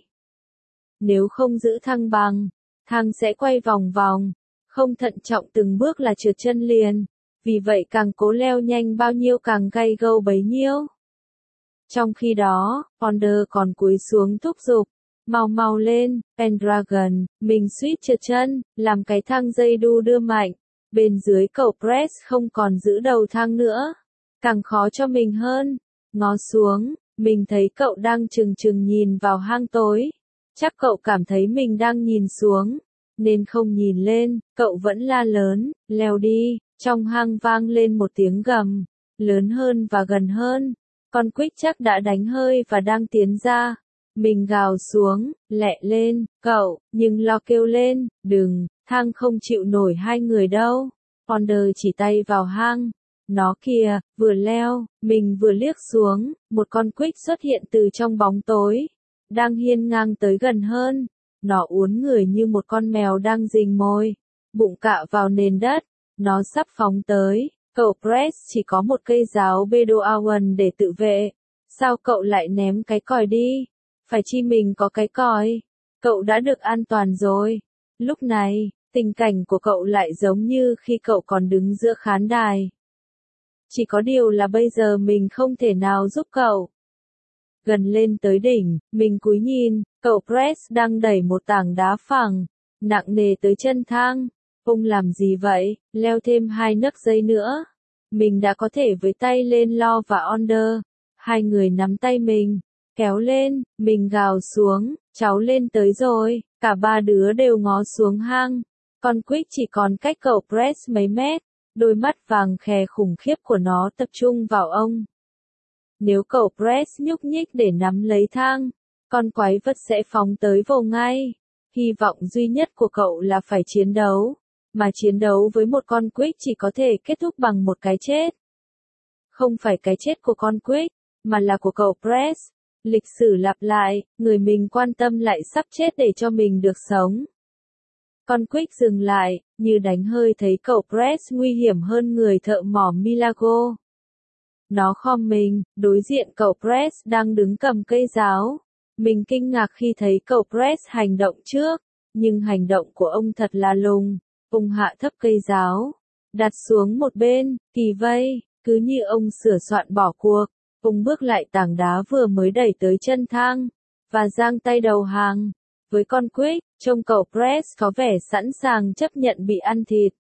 Nếu không giữ thăng bằng, thang sẽ quay vòng vòng, không thận trọng từng bước là trượt chân liền. Vì vậy càng cố leo nhanh bao nhiêu càng gay go bấy nhiêu. Trong khi đó, Ponder còn cúi xuống thúc giục, mau mau lên, Pendragon, mình suýt trượt chân, làm cái thang dây đu đưa mạnh. Bên dưới cậu Press không còn giữ đầu thang nữa, càng khó cho mình hơn. Ngó xuống, mình thấy cậu đang trừng trừng nhìn vào hang tối. Chắc cậu cảm thấy mình đang nhìn xuống, nên không nhìn lên, cậu vẫn la lớn, leo đi. Trong hang vang lên một tiếng gầm, lớn hơn và gần hơn. Con Quick chắc đã đánh hơi và đang tiến ra. Mình gào xuống, lẹ lên, cậu, nhưng lo kêu lên, đừng, thang không chịu nổi hai người đâu. Ponder chỉ tay vào hang. Nó kìa, vừa leo, mình vừa liếc xuống, một con Quick xuất hiện từ trong bóng tối. Đang hiên ngang tới gần hơn. Nó uốn người như một con mèo đang rình mồi, bụng cạ vào nền đất. Nó sắp phóng tới, cậu Press chỉ có một cây giáo Bedouin để tự vệ. Sao cậu lại ném cái còi đi? Phải chi mình có cái còi? Cậu đã được an toàn rồi. Lúc này, tình cảnh của cậu lại giống như khi cậu còn đứng giữa khán đài. Chỉ có điều là bây giờ mình không thể nào giúp cậu. Gần lên tới đỉnh, mình cúi nhìn, cậu Press đang đẩy một tảng đá phẳng, nặng nề tới chân thang. Ông làm gì vậy, leo thêm hai nấc dây nữa. Mình đã có thể với tay lên Lo và Onder. Hai người nắm tay mình, kéo lên, mình gào xuống, cháu lên tới rồi. Cả ba đứa đều ngó xuống hang. Con Quick chỉ còn cách cậu Press mấy mét. Đôi mắt vàng khè khủng khiếp của nó tập trung vào ông. Nếu cậu Press nhúc nhích để nắm lấy thang, con quái vật sẽ phóng tới vồ ngay. Hy vọng duy nhất của cậu là phải chiến đấu. Mà chiến đấu với một con Quick chỉ có thể kết thúc bằng một cái chết. Không phải cái chết của con Quick, mà là của cậu Press. Lịch sử lặp lại, người mình quan tâm lại sắp chết để cho mình được sống. Con Quick dừng lại, như đánh hơi thấy cậu Press nguy hiểm hơn người thợ mỏ Milagro. Nó khom mình, đối diện cậu Press đang đứng cầm cây giáo. Mình kinh ngạc khi thấy cậu Press hành động trước, nhưng hành động của ông thật là lùng. Ông hạ thấp cây giáo, đặt xuống một bên, kỳ vây, cứ như ông sửa soạn bỏ cuộc. Ông bước lại tảng đá vừa mới đẩy tới chân thang, và giang tay đầu hàng. Với con Quick, trông cậu Press có vẻ sẵn sàng chấp nhận bị ăn thịt.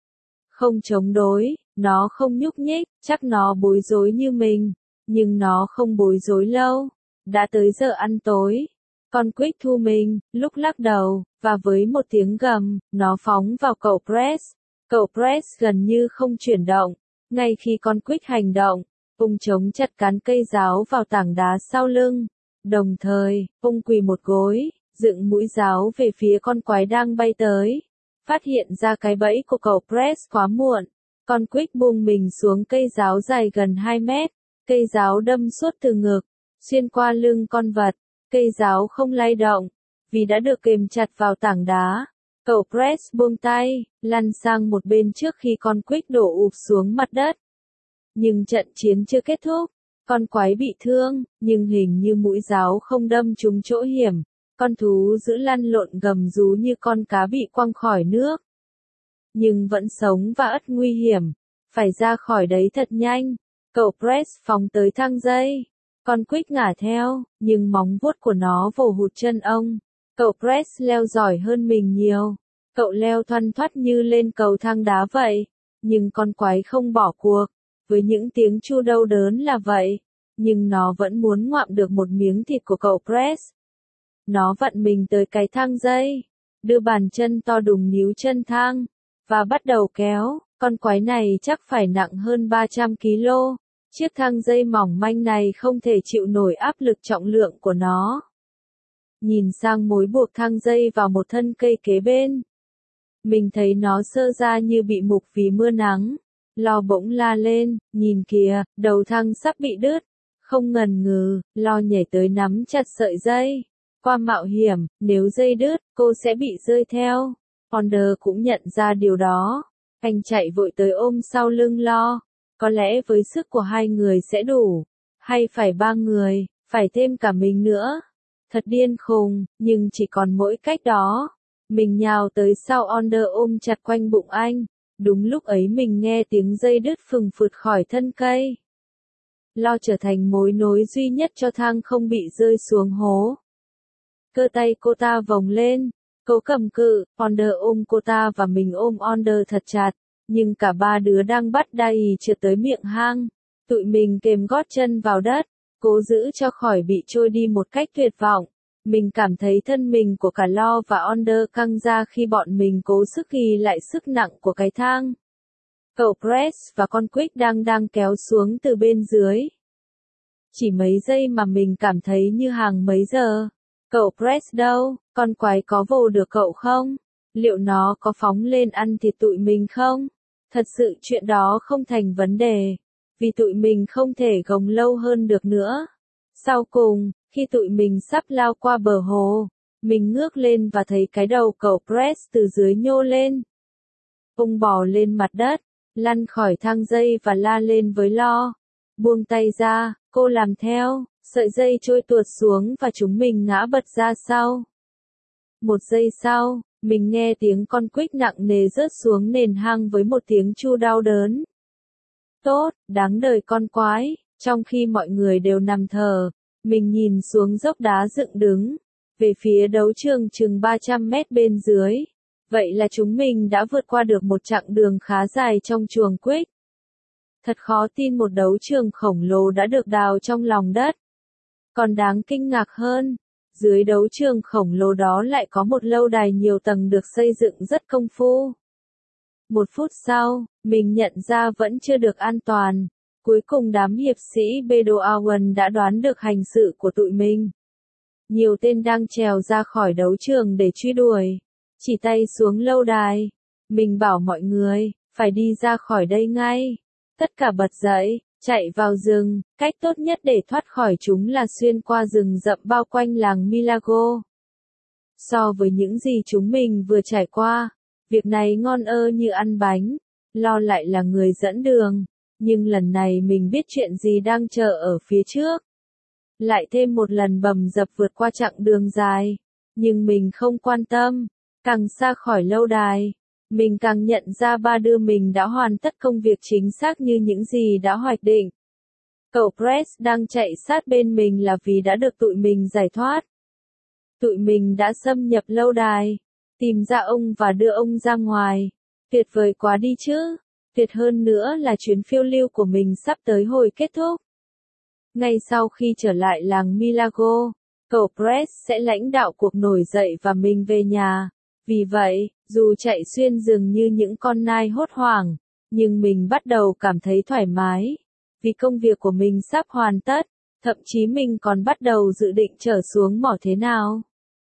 Không chống đối, nó không nhúc nhích, chắc nó bối rối như mình, nhưng nó không bối rối lâu. Đã tới giờ ăn tối. Con Quick thu mình, lúc lắc đầu, và với một tiếng gầm, nó phóng vào cậu Press. Cậu Press gần như không chuyển động. Ngay khi con Quick hành động, ông chống chặt cán cây giáo vào tảng đá sau lưng. Đồng thời, ông quỳ một gối, dựng mũi giáo về phía con quái đang bay tới. Phát hiện ra cái bẫy của cậu Press quá muộn. Con Quick buông mình xuống cây giáo dài gần hai mét. Cây giáo đâm suốt từ ngực, xuyên qua lưng con vật. Cây giáo không lay động, vì đã được kềm chặt vào tảng đá. Cậu Press buông tay, lăn sang một bên trước khi con Quick đổ ụp xuống mặt đất. Nhưng trận chiến chưa kết thúc. Con quái bị thương, nhưng hình như mũi giáo không đâm trúng chỗ hiểm. Con thú giữ lăn lộn gầm rú như con cá bị quăng khỏi nước. Nhưng vẫn sống và ắt nguy hiểm. Phải ra khỏi đấy thật nhanh. Cậu Press phóng tới thang dây. Con Quick ngả theo, nhưng móng vuốt của nó vồ hụt chân ông. Cậu Press leo giỏi hơn mình nhiều. Cậu leo thoăn thoắt như lên cầu thang đá vậy. Nhưng con quái không bỏ cuộc. Với những tiếng chu đau đớn là vậy. Nhưng nó vẫn muốn ngoạm được một miếng thịt của cậu Press. Nó vặn mình tới cái thang dây. Đưa bàn chân to đùng níu chân thang. Và bắt đầu kéo. Con quái này chắc phải nặng hơn ba trăm ki lô. Chiếc thang dây mỏng manh này không thể chịu nổi áp lực trọng lượng của nó. Nhìn sang mối buộc thang dây vào một thân cây kế bên. Mình thấy nó sơ ra như bị mục vì mưa nắng. Lo bỗng la lên, nhìn kìa, đầu thang sắp bị đứt. Không ngần ngừ, Lo nhảy tới nắm chặt sợi dây. Qua mạo hiểm, nếu dây đứt, cô sẽ bị rơi theo. Ponder cũng nhận ra điều đó. Anh chạy vội tới ôm sau lưng Lo. Có lẽ với sức của hai người sẽ đủ. Hay phải ba người, phải thêm cả mình nữa. Thật điên khùng, nhưng chỉ còn mỗi cách đó. Mình nhào tới sau Ponder ôm chặt quanh bụng anh. Đúng lúc ấy mình nghe tiếng dây đứt phừng phụt khỏi thân cây. Lo trở thành mối nối duy nhất cho thang không bị rơi xuống hố. Cơ tay cô ta vòng lên, cố cầm cự, Ponder ôm cô ta và mình ôm Ponder thật chặt, nhưng cả ba đứa đang bắt đai trượt tới miệng hang. Tụi mình kềm gót chân vào đất, cố giữ cho khỏi bị trôi đi một cách tuyệt vọng. Mình cảm thấy thân mình của cả Lo và Ponder căng ra khi bọn mình cố sức ghi lại sức nặng của cái thang. Cậu Press và con Quick đang đang kéo xuống từ bên dưới. Chỉ mấy giây mà mình cảm thấy như hàng mấy giờ. Cậu Press đâu, con quái có vồ được cậu không? Liệu nó có phóng lên ăn thịt tụi mình không? Thật sự chuyện đó không thành vấn đề. Vì tụi mình không thể gồng lâu hơn được nữa. Sau cùng, khi tụi mình sắp lao qua bờ hồ, mình ngước lên và thấy cái đầu cậu Press từ dưới nhô lên. Ông bò lên mặt đất, lăn khỏi thang dây và la lên với Lo. Buông tay ra, cô làm theo, sợi dây trôi tuột xuống và chúng mình ngã bật ra sau. Một giây sau, mình nghe tiếng con Quick nặng nề rớt xuống nền hang với một tiếng tru đau đớn. Tốt, đáng đời con quái, trong khi mọi người đều nằm thờ, mình nhìn xuống dốc đá dựng đứng, về phía đấu trường chừng ba trăm mét bên dưới. Vậy là chúng mình đã vượt qua được một chặng đường khá dài trong chuồng Quick. Thật khó tin một đấu trường khổng lồ đã được đào trong lòng đất. Còn đáng kinh ngạc hơn, dưới đấu trường khổng lồ đó lại có một lâu đài nhiều tầng được xây dựng rất công phu. Một phút sau, mình nhận ra vẫn chưa được an toàn. Cuối cùng đám hiệp sĩ Bedouin đã đoán được hành sự của tụi mình. Nhiều tên đang trèo ra khỏi đấu trường để truy đuổi. Chỉ tay xuống lâu đài. Mình bảo mọi người, phải đi ra khỏi đây ngay. Tất cả bật dậy, chạy vào rừng. Cách tốt nhất để thoát khỏi chúng là xuyên qua rừng rậm bao quanh làng Milagro. So với những gì chúng mình vừa trải qua, việc này ngon ơ như ăn bánh. Lo lại là người dẫn đường. Nhưng lần này mình biết chuyện gì đang chờ ở phía trước. Lại thêm một lần bầm dập vượt qua chặng đường dài. Nhưng mình không quan tâm. Càng xa khỏi lâu đài, mình càng nhận ra ba đứa mình đã hoàn tất công việc chính xác như những gì đã hoạch định. Cậu Press đang chạy sát bên mình là vì đã được tụi mình giải thoát. Tụi mình đã xâm nhập lâu đài, tìm ra ông và đưa ông ra ngoài. Tuyệt vời quá đi chứ. Tuyệt hơn nữa là chuyến phiêu lưu của mình sắp tới hồi kết thúc. Ngay sau khi trở lại làng Milagro, cậu Press sẽ lãnh đạo cuộc nổi dậy và mình về nhà. Vì vậy, dù chạy xuyên rừng như những con nai hốt hoảng, nhưng mình bắt đầu cảm thấy thoải mái. Vì công việc của mình sắp hoàn tất, thậm chí mình còn bắt đầu dự định trở xuống mỏ thế nào.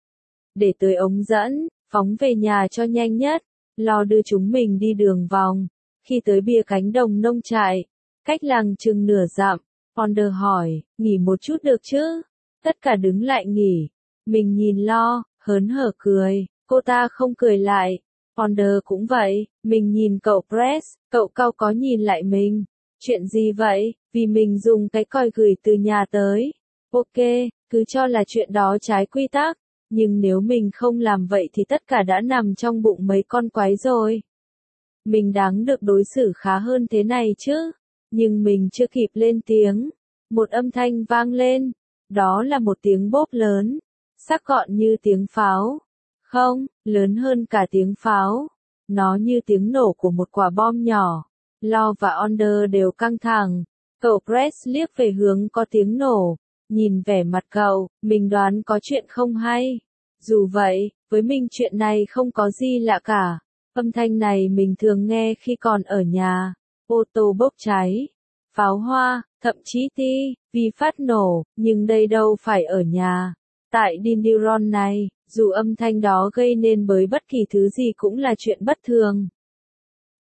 Để tới ống dẫn, phóng về nhà cho nhanh nhất, Lo đưa chúng mình đi đường vòng. Khi tới bìa cánh đồng nông trại, cách làng chừng nửa dặm, Ponder hỏi, nghỉ một chút được chứ? Tất cả đứng lại nghỉ. Mình nhìn Lo, hớn hở cười. Cô ta không cười lại. Ponder cũng vậy. Mình nhìn cậu Press, cậu cau có nhìn lại mình. Chuyện gì vậy? Vì mình dùng cái còi gửi từ nhà tới. Ok, cứ cho là chuyện đó trái quy tắc. Nhưng nếu mình không làm vậy thì tất cả đã nằm trong bụng mấy con quái rồi. Mình đáng được đối xử khá hơn thế này chứ. Nhưng mình chưa kịp lên tiếng. Một âm thanh vang lên. Đó là một tiếng bốp lớn. Sắc gọn như tiếng pháo. Không, lớn hơn cả tiếng pháo. Nó như tiếng nổ của một quả bom nhỏ. Lo và Ponder đều căng thẳng. Cậu Press liếc về hướng có tiếng nổ. Nhìn vẻ mặt cậu, mình đoán có chuyện không hay. Dù vậy, với mình chuyện này không có gì lạ cả. Âm thanh này mình thường nghe khi còn ở nhà. Ô tô bốc cháy, pháo hoa, thậm chí ti, vi phát nổ, nhưng đây đâu phải ở nhà. Tại Dindyron này, dù âm thanh đó gây nên bởi bất kỳ thứ gì cũng là chuyện bất thường.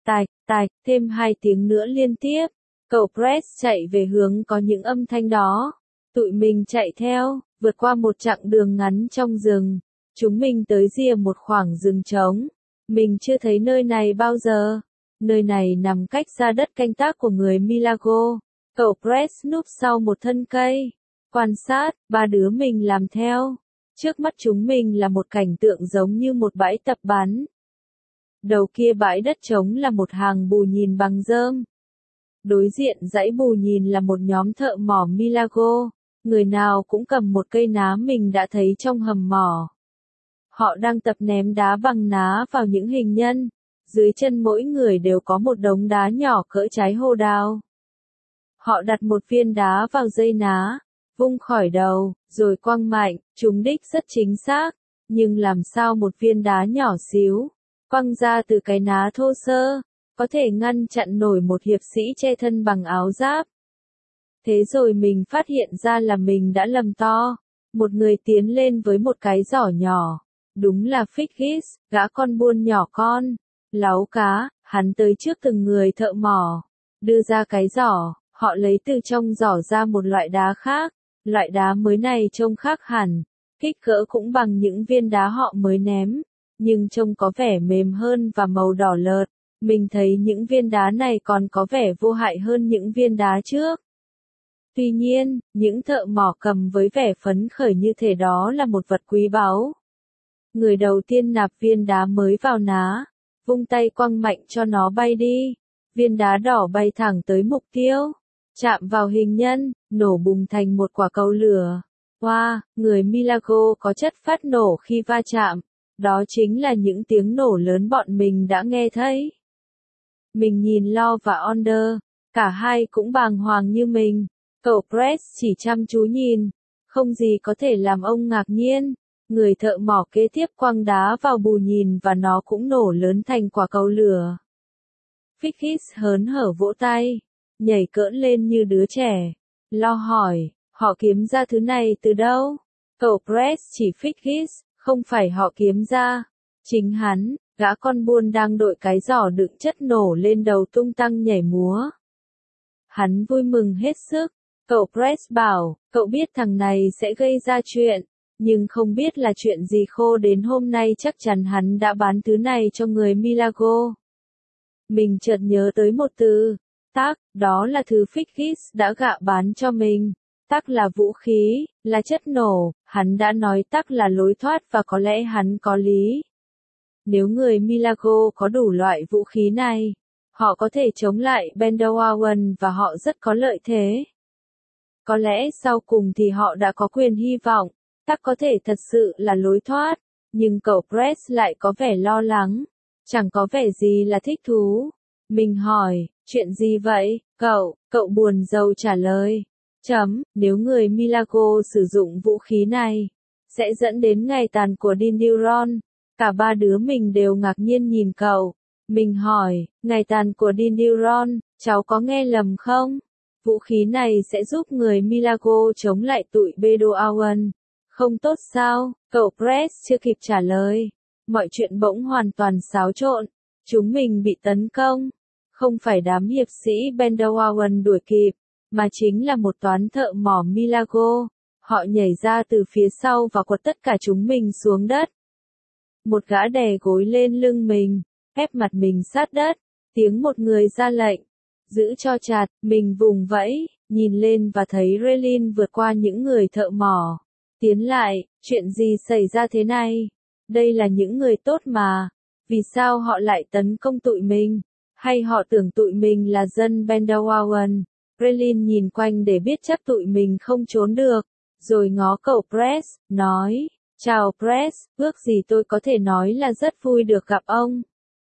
Tạch, tạch, thêm hai tiếng nữa liên tiếp. Cậu Press chạy về hướng có những âm thanh đó. Tụi mình chạy theo, vượt qua một chặng đường ngắn trong rừng. Chúng mình tới rìa một khoảng rừng trống. Mình chưa thấy nơi này bao giờ. Nơi này nằm cách xa đất canh tác của người Milago. Cậu Press núp sau một thân cây. Quan sát, ba đứa mình làm theo. Trước mắt chúng mình là một cảnh tượng giống như một bãi tập bắn. Đầu kia bãi đất trống là một hàng bù nhìn bằng rơm. Đối diện dãy bù nhìn là một nhóm thợ mỏ Milago. Người nào cũng cầm một cây ná mình đã thấy trong hầm mỏ. Họ đang tập ném đá bằng ná vào những hình nhân. Dưới chân mỗi người đều có một đống đá nhỏ cỡ trái hồ đào. Họ đặt một viên đá vào dây ná, vung khỏi đầu, rồi quăng mạnh, trúng đích rất chính xác. Nhưng làm sao một viên đá nhỏ xíu, quăng ra từ cái ná thô sơ, có thể ngăn chặn nổi một hiệp sĩ che thân bằng áo giáp. Thế rồi mình phát hiện ra là mình đã lầm to. Một người tiến lên với một cái giỏ nhỏ. Đúng là Figgis, gã con buôn nhỏ con. Láu cá, hắn tới trước từng người thợ mỏ. Đưa ra cái giỏ, họ lấy từ trong giỏ ra một loại đá khác. Loại đá mới này trông khác hẳn. Kích cỡ cũng bằng những viên đá họ mới ném. Nhưng trông có vẻ mềm hơn và màu đỏ lợt. Mình thấy những viên đá này còn có vẻ vô hại hơn những viên đá trước. Tuy nhiên, những thợ mỏ cầm với vẻ phấn khởi như thể đó là một vật quý báu. Người đầu tiên nạp viên đá mới vào ná, vung tay quăng mạnh cho nó bay đi. Viên đá đỏ bay thẳng tới mục tiêu, chạm vào hình nhân, nổ bùng thành một quả cầu lửa. Wow, người Milago có chất phát nổ khi va chạm. Đó chính là những tiếng nổ lớn bọn mình đã nghe thấy. Mình nhìn Lo và Onder, cả hai cũng bàng hoàng như mình. Cậu Press chỉ chăm chú nhìn, không gì có thể làm ông ngạc nhiên. Người thợ mỏ kế tiếp quăng đá vào bù nhìn và nó cũng nổ lớn thành quả cầu lửa. Figgis hớn hở vỗ tay, nhảy cỡn lên như đứa trẻ. Lo hỏi, họ kiếm ra thứ này từ đâu? Cậu Press chỉ Figgis, không phải họ kiếm ra. Chính hắn, gã con buôn đang đội cái giỏ đựng chất nổ lên đầu tung tăng nhảy múa. Hắn vui mừng hết sức. Cậu Press bảo, cậu biết thằng này sẽ gây ra chuyện, nhưng không biết là chuyện gì khô đến hôm nay chắc chắn hắn đã bán thứ này cho người Milago. Mình chợt nhớ tới một từ, tác, đó là thứ Figgis đã gạ bán cho mình. Tác là vũ khí, là chất nổ, hắn đã nói tác là lối thoát và có lẽ hắn có lý. Nếu người Milago có đủ loại vũ khí này, họ có thể chống lại Bendawawan và họ rất có lợi thế. Có lẽ sau cùng thì họ đã có quyền hy vọng, tác có thể thật sự là lối thoát, nhưng cậu Press lại có vẻ lo lắng, chẳng có vẻ gì là thích thú. Mình hỏi, chuyện gì vậy, cậu, cậu buồn rầu trả lời. Chấm, nếu người Milago sử dụng vũ khí này, sẽ dẫn đến ngày tàn của Dindyron. Cả ba đứa mình đều ngạc nhiên nhìn cậu. Mình hỏi, ngày tàn của Dindyron, cháu có nghe lầm không? Vũ khí này sẽ giúp người Milago chống lại tụi Bendawawan. Không tốt sao? Cậu Press chưa kịp trả lời. Mọi chuyện bỗng hoàn toàn xáo trộn. Chúng mình bị tấn công. Không phải đám hiệp sĩ Bendawawan đuổi kịp, mà chính là một toán thợ mỏ Milago. Họ nhảy ra từ phía sau và quật tất cả chúng mình xuống đất. Một gã đè gối lên lưng mình, ép mặt mình sát đất. Tiếng một người ra lệnh. Giữ cho chặt, mình vùng vẫy, nhìn lên và thấy Relin vượt qua những người thợ mỏ. Tiến lại, chuyện gì xảy ra thế này? Đây là những người tốt mà. Vì sao họ lại tấn công tụi mình? Hay họ tưởng tụi mình là dân Bendawawan? Relin nhìn quanh để biết chắc tụi mình không trốn được. Rồi ngó cậu Press, nói, chào Press, ước gì tôi có thể nói là rất vui được gặp ông.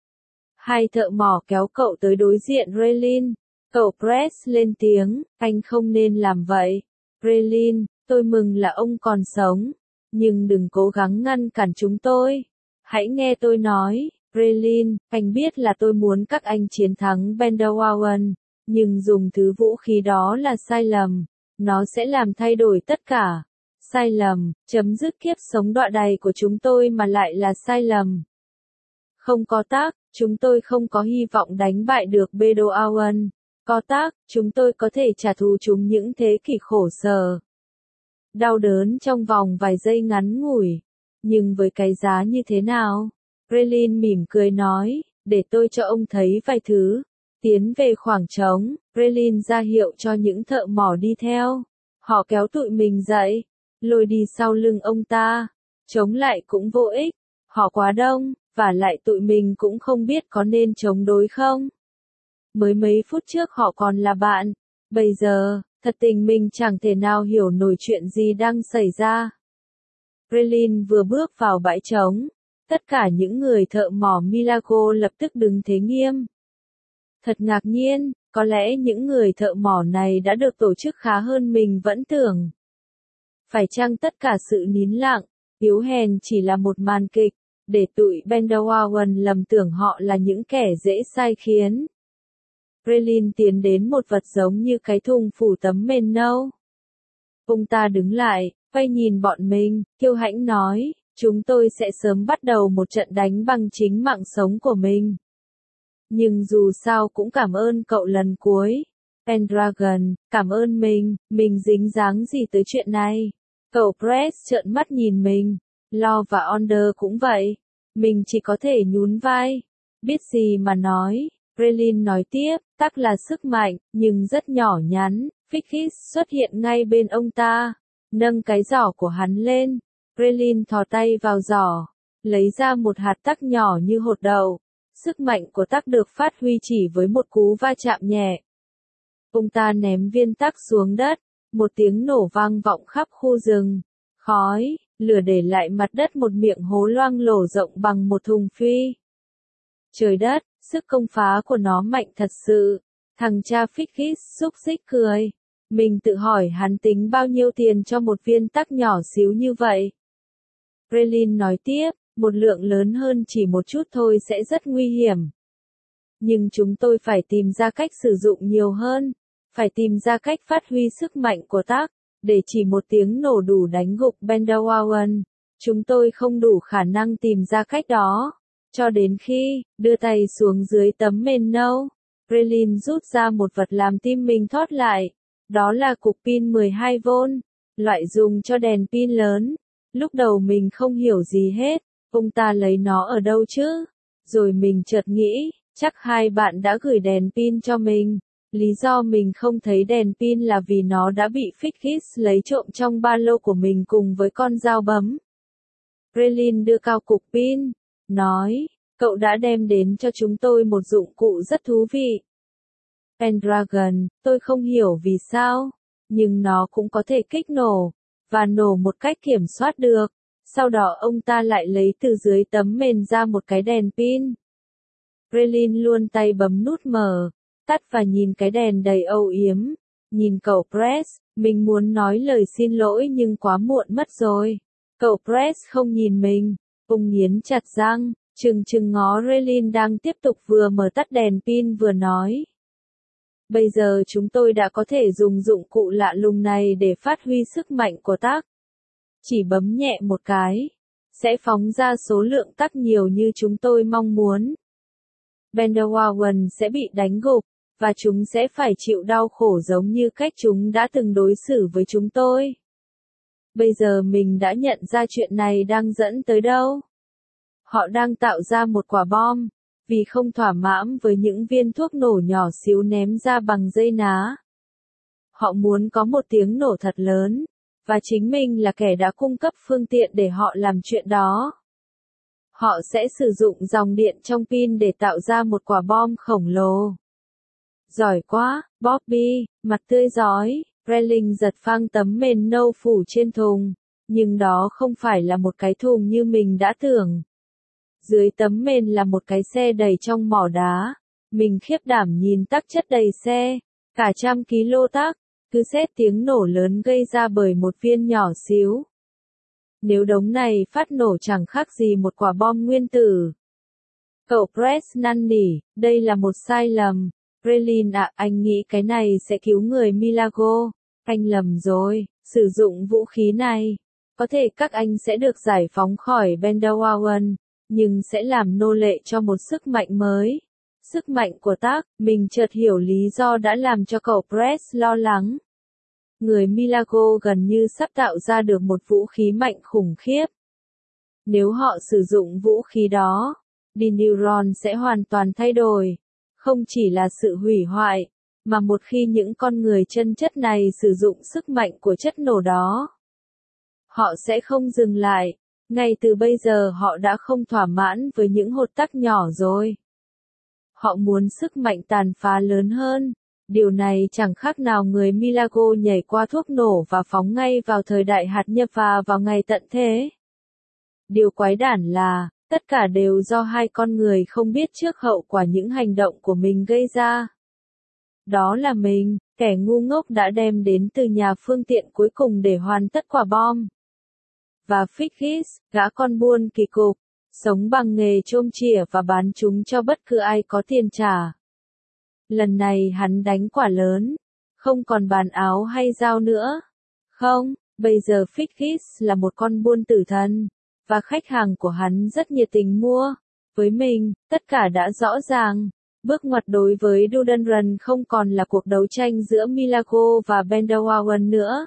Hai thợ mỏ kéo cậu tới đối diện Relin. Cậu Press lên tiếng, anh không nên làm vậy. Relin, tôi mừng là ông còn sống. Nhưng đừng cố gắng ngăn cản chúng tôi. Hãy nghe tôi nói, Relin, anh biết là tôi muốn các anh chiến thắng Bendawawan. Nhưng dùng thứ vũ khí đó là sai lầm. Nó sẽ làm thay đổi tất cả. Sai lầm, chấm dứt kiếp sống đọa đầy của chúng tôi mà lại là sai lầm. Không có tác, Chúng tôi không có hy vọng đánh bại được Bedoawan. Có tác, chúng tôi có thể trả thù chúng những thế kỷ khổ sở. Đau đớn trong vòng vài giây ngắn ngủi. Nhưng với cái giá như thế nào? Breslin mỉm cười nói, để tôi cho ông thấy vài thứ. Tiến về khoảng trống, Breslin ra hiệu cho những thợ mỏ đi theo. Họ kéo tụi mình dậy, lôi đi sau lưng ông ta. Chống lại cũng vô ích, họ quá đông, và lại tụi mình cũng không biết có nên chống đối không. Mới mấy phút trước họ còn là bạn, bây giờ, thật tình mình chẳng thể nào hiểu nổi chuyện gì đang xảy ra. Breslin vừa bước vào bãi trống, tất cả những người thợ mỏ Milagro lập tức đứng thế nghiêm. Thật ngạc nhiên, có lẽ những người thợ mỏ này đã được tổ chức khá hơn mình vẫn tưởng. Phải chăng tất cả sự nín lặng, yếu hèn chỉ là một màn kịch, để tụi Bedoawan lầm tưởng họ là những kẻ dễ sai khiến. Breslin tiến đến một vật giống như cái thùng phủ tấm mền nâu. Ông ta đứng lại, quay nhìn bọn mình, kiêu hãnh nói, chúng tôi sẽ sớm bắt đầu một trận đánh bằng chính mạng sống của mình. Nhưng dù sao cũng cảm ơn cậu lần cuối. Pendragon, cảm ơn mình, mình dính dáng gì tới chuyện này. Cậu Press trợn mắt nhìn mình. Law và Onder cũng vậy. Mình chỉ có thể nhún vai. Biết gì mà nói. Breslin nói tiếp, tắc là sức mạnh, nhưng rất nhỏ nhắn. Fickis xuất hiện ngay bên ông ta. Nâng cái giỏ của hắn lên. Breslin thò tay vào giỏ. Lấy ra một hạt tắc nhỏ như hột đậu. Sức mạnh của tắc được phát huy chỉ với một cú va chạm nhẹ. Ông ta ném viên tắc xuống đất. Một tiếng nổ vang vọng khắp khu rừng. Khói, lửa để lại mặt đất một miệng hố loang lổ rộng bằng một thùng phi. Trời đất, sức công phá của nó mạnh thật sự. Thằng cha Fickis xúc xích cười. Mình tự hỏi hắn tính bao nhiêu tiền cho một viên tắc nhỏ xíu như vậy. Breslin nói tiếp, một lượng lớn hơn chỉ một chút thôi sẽ rất nguy hiểm. Nhưng chúng tôi phải tìm ra cách sử dụng nhiều hơn. Phải tìm ra cách phát huy sức mạnh của tắc, để chỉ một tiếng nổ đủ đánh gục Bedoawan. Chúng tôi không đủ khả năng tìm ra cách đó. Cho đến khi, đưa tay xuống dưới tấm mền nâu, Breslin rút ra một vật làm tim mình thót lại. Đó là cục pin mười hai vôn, loại dùng cho đèn pin lớn. Lúc đầu mình không hiểu gì hết, ông ta lấy nó ở đâu chứ? Rồi mình chợt nghĩ, chắc hai bạn đã gửi đèn pin cho mình. Lý do mình không thấy đèn pin là vì nó đã bị Fickis lấy trộm trong ba lô của mình cùng với con dao bấm. Breslin đưa cao cục pin, nói, cậu đã đem đến cho chúng tôi một dụng cụ rất thú vị. Pendragon, tôi không hiểu vì sao, nhưng nó cũng có thể kích nổ, và nổ một cách kiểm soát được. Sau đó ông ta lại lấy từ dưới tấm mền ra một cái đèn pin. Breslin luôn tay bấm nút mở, tắt và nhìn cái đèn đầy âu yếm. Nhìn cậu Press, mình muốn nói lời xin lỗi nhưng quá muộn mất rồi. Cậu Press không nhìn mình, ông nghiến chặt răng, chừng chừng ngó Breslin đang tiếp tục vừa mở tắt đèn pin vừa nói. Bây giờ chúng tôi đã có thể dùng dụng cụ lạ lùng này để phát huy sức mạnh của tắc. Chỉ bấm nhẹ một cái, sẽ phóng ra số lượng tắc nhiều như chúng tôi mong muốn. Bedoawan sẽ bị đánh gục, và chúng sẽ phải chịu đau khổ giống như cách chúng đã từng đối xử với chúng tôi. Bây giờ mình đã nhận ra chuyện này đang dẫn tới đâu. Họ đang tạo ra một quả bom, vì không thỏa mãn với những viên thuốc nổ nhỏ xíu ném ra bằng dây ná. Họ muốn có một tiếng nổ thật lớn, và chính mình là kẻ đã cung cấp phương tiện để họ làm chuyện đó. Họ sẽ sử dụng dòng điện trong pin để tạo ra một quả bom khổng lồ. Giỏi quá, Bobby, mặt tươi rói, Breslin giật phăng tấm mền nâu phủ trên thùng, nhưng đó không phải là một cái thùng như mình đã tưởng. Dưới tấm mền là một cái xe đầy trong mỏ đá. Mình khiếp đảm nhìn tắc chất đầy xe, cả trăm ký lô tắc, cứ xét tiếng nổ lớn gây ra bởi một viên nhỏ xíu. Nếu đống này phát nổ chẳng khác gì một quả bom nguyên tử. Cậu Press năn nỉ, đây là một sai lầm. Breslin ạ, anh nghĩ cái này sẽ cứu người Milagro. Anh lầm rồi, sử dụng vũ khí này. Có thể các anh sẽ được giải phóng khỏi Bedoawan. nhưng sẽ làm nô lệ cho một sức mạnh mới. Sức mạnh của tác, mình chợt hiểu lý do đã làm cho cậu Brett lo lắng. Người Milagro gần như sắp tạo ra được một vũ khí mạnh khủng khiếp. Nếu họ sử dụng vũ khí đó, Dineuron sẽ hoàn toàn thay đổi. Không chỉ là sự hủy hoại, mà một khi những con người chân chất này sử dụng sức mạnh của chất nổ đó, họ sẽ không dừng lại. Ngay từ bây giờ họ đã không thỏa mãn với những hột tắc nhỏ rồi. Họ muốn sức mạnh tàn phá lớn hơn. Điều này chẳng khác nào người Milagro nhảy qua thuốc nổ và phóng ngay vào thời đại hạt nhân và vào ngày tận thế. Điều quái đản là, tất cả đều do hai con người không biết trước hậu quả những hành động của mình gây ra. Đó là mình, kẻ ngu ngốc đã đem đến từ nhà phương tiện cuối cùng để hoàn tất quả bom. Và Figgis, gã con buôn kỳ cục, sống bằng nghề chôm chỉa và bán chúng cho bất cứ ai có tiền trả. Lần này hắn đánh quả lớn, không còn bàn áo hay dao nữa. Không, bây giờ Figgis là một con buôn tử thần, và khách hàng của hắn rất nhiệt tình mua. Với mình, tất cả đã rõ ràng. Bước ngoặt đối với Dundrennan không còn là cuộc đấu tranh giữa Milagro và Benderwagon nữa,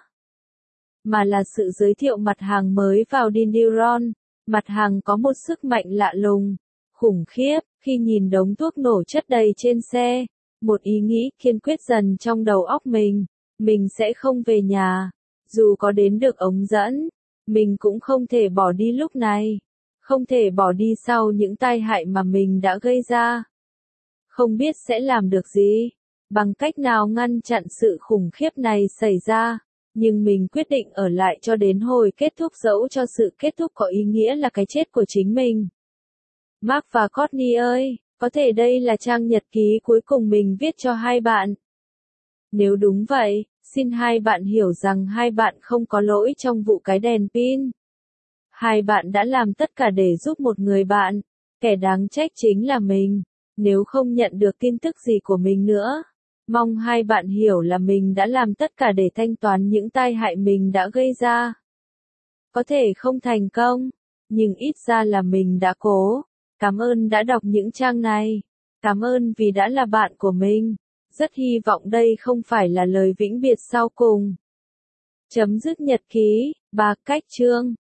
mà là sự giới thiệu mặt hàng mới vào Dineuron. Mặt hàng có một sức mạnh lạ lùng, khủng khiếp. Khi nhìn đống thuốc nổ chất đầy trên xe, một ý nghĩ kiên quyết dần trong đầu óc mình. Mình sẽ không về nhà. Dù có đến được ống dẫn, mình cũng không thể bỏ đi lúc này. Không thể bỏ đi sau những tai hại mà mình đã gây ra. Không biết sẽ làm được gì, bằng cách nào ngăn chặn sự khủng khiếp này xảy ra. Nhưng mình quyết định ở lại cho đến hồi kết thúc, dẫu cho sự kết thúc có ý nghĩa là cái chết của chính mình. Mark và Courtney ơi, có thể đây là trang nhật ký cuối cùng mình viết cho hai bạn. Nếu đúng vậy, xin hai bạn hiểu rằng hai bạn không có lỗi trong vụ cái đèn pin. Hai bạn đã làm tất cả để giúp một người bạn. Kẻ đáng trách chính là mình. Nếu không nhận được tin tức gì của mình nữa, mong hai bạn hiểu là mình đã làm tất cả để thanh toán những tai hại mình đã gây ra. Có thể không thành công, nhưng ít ra là mình đã cố. Cảm ơn đã đọc những trang này. Cảm ơn vì đã là bạn của mình. Rất hy vọng đây không phải là lời vĩnh biệt sau cùng. Chấm dứt nhật ký, ba cách chương.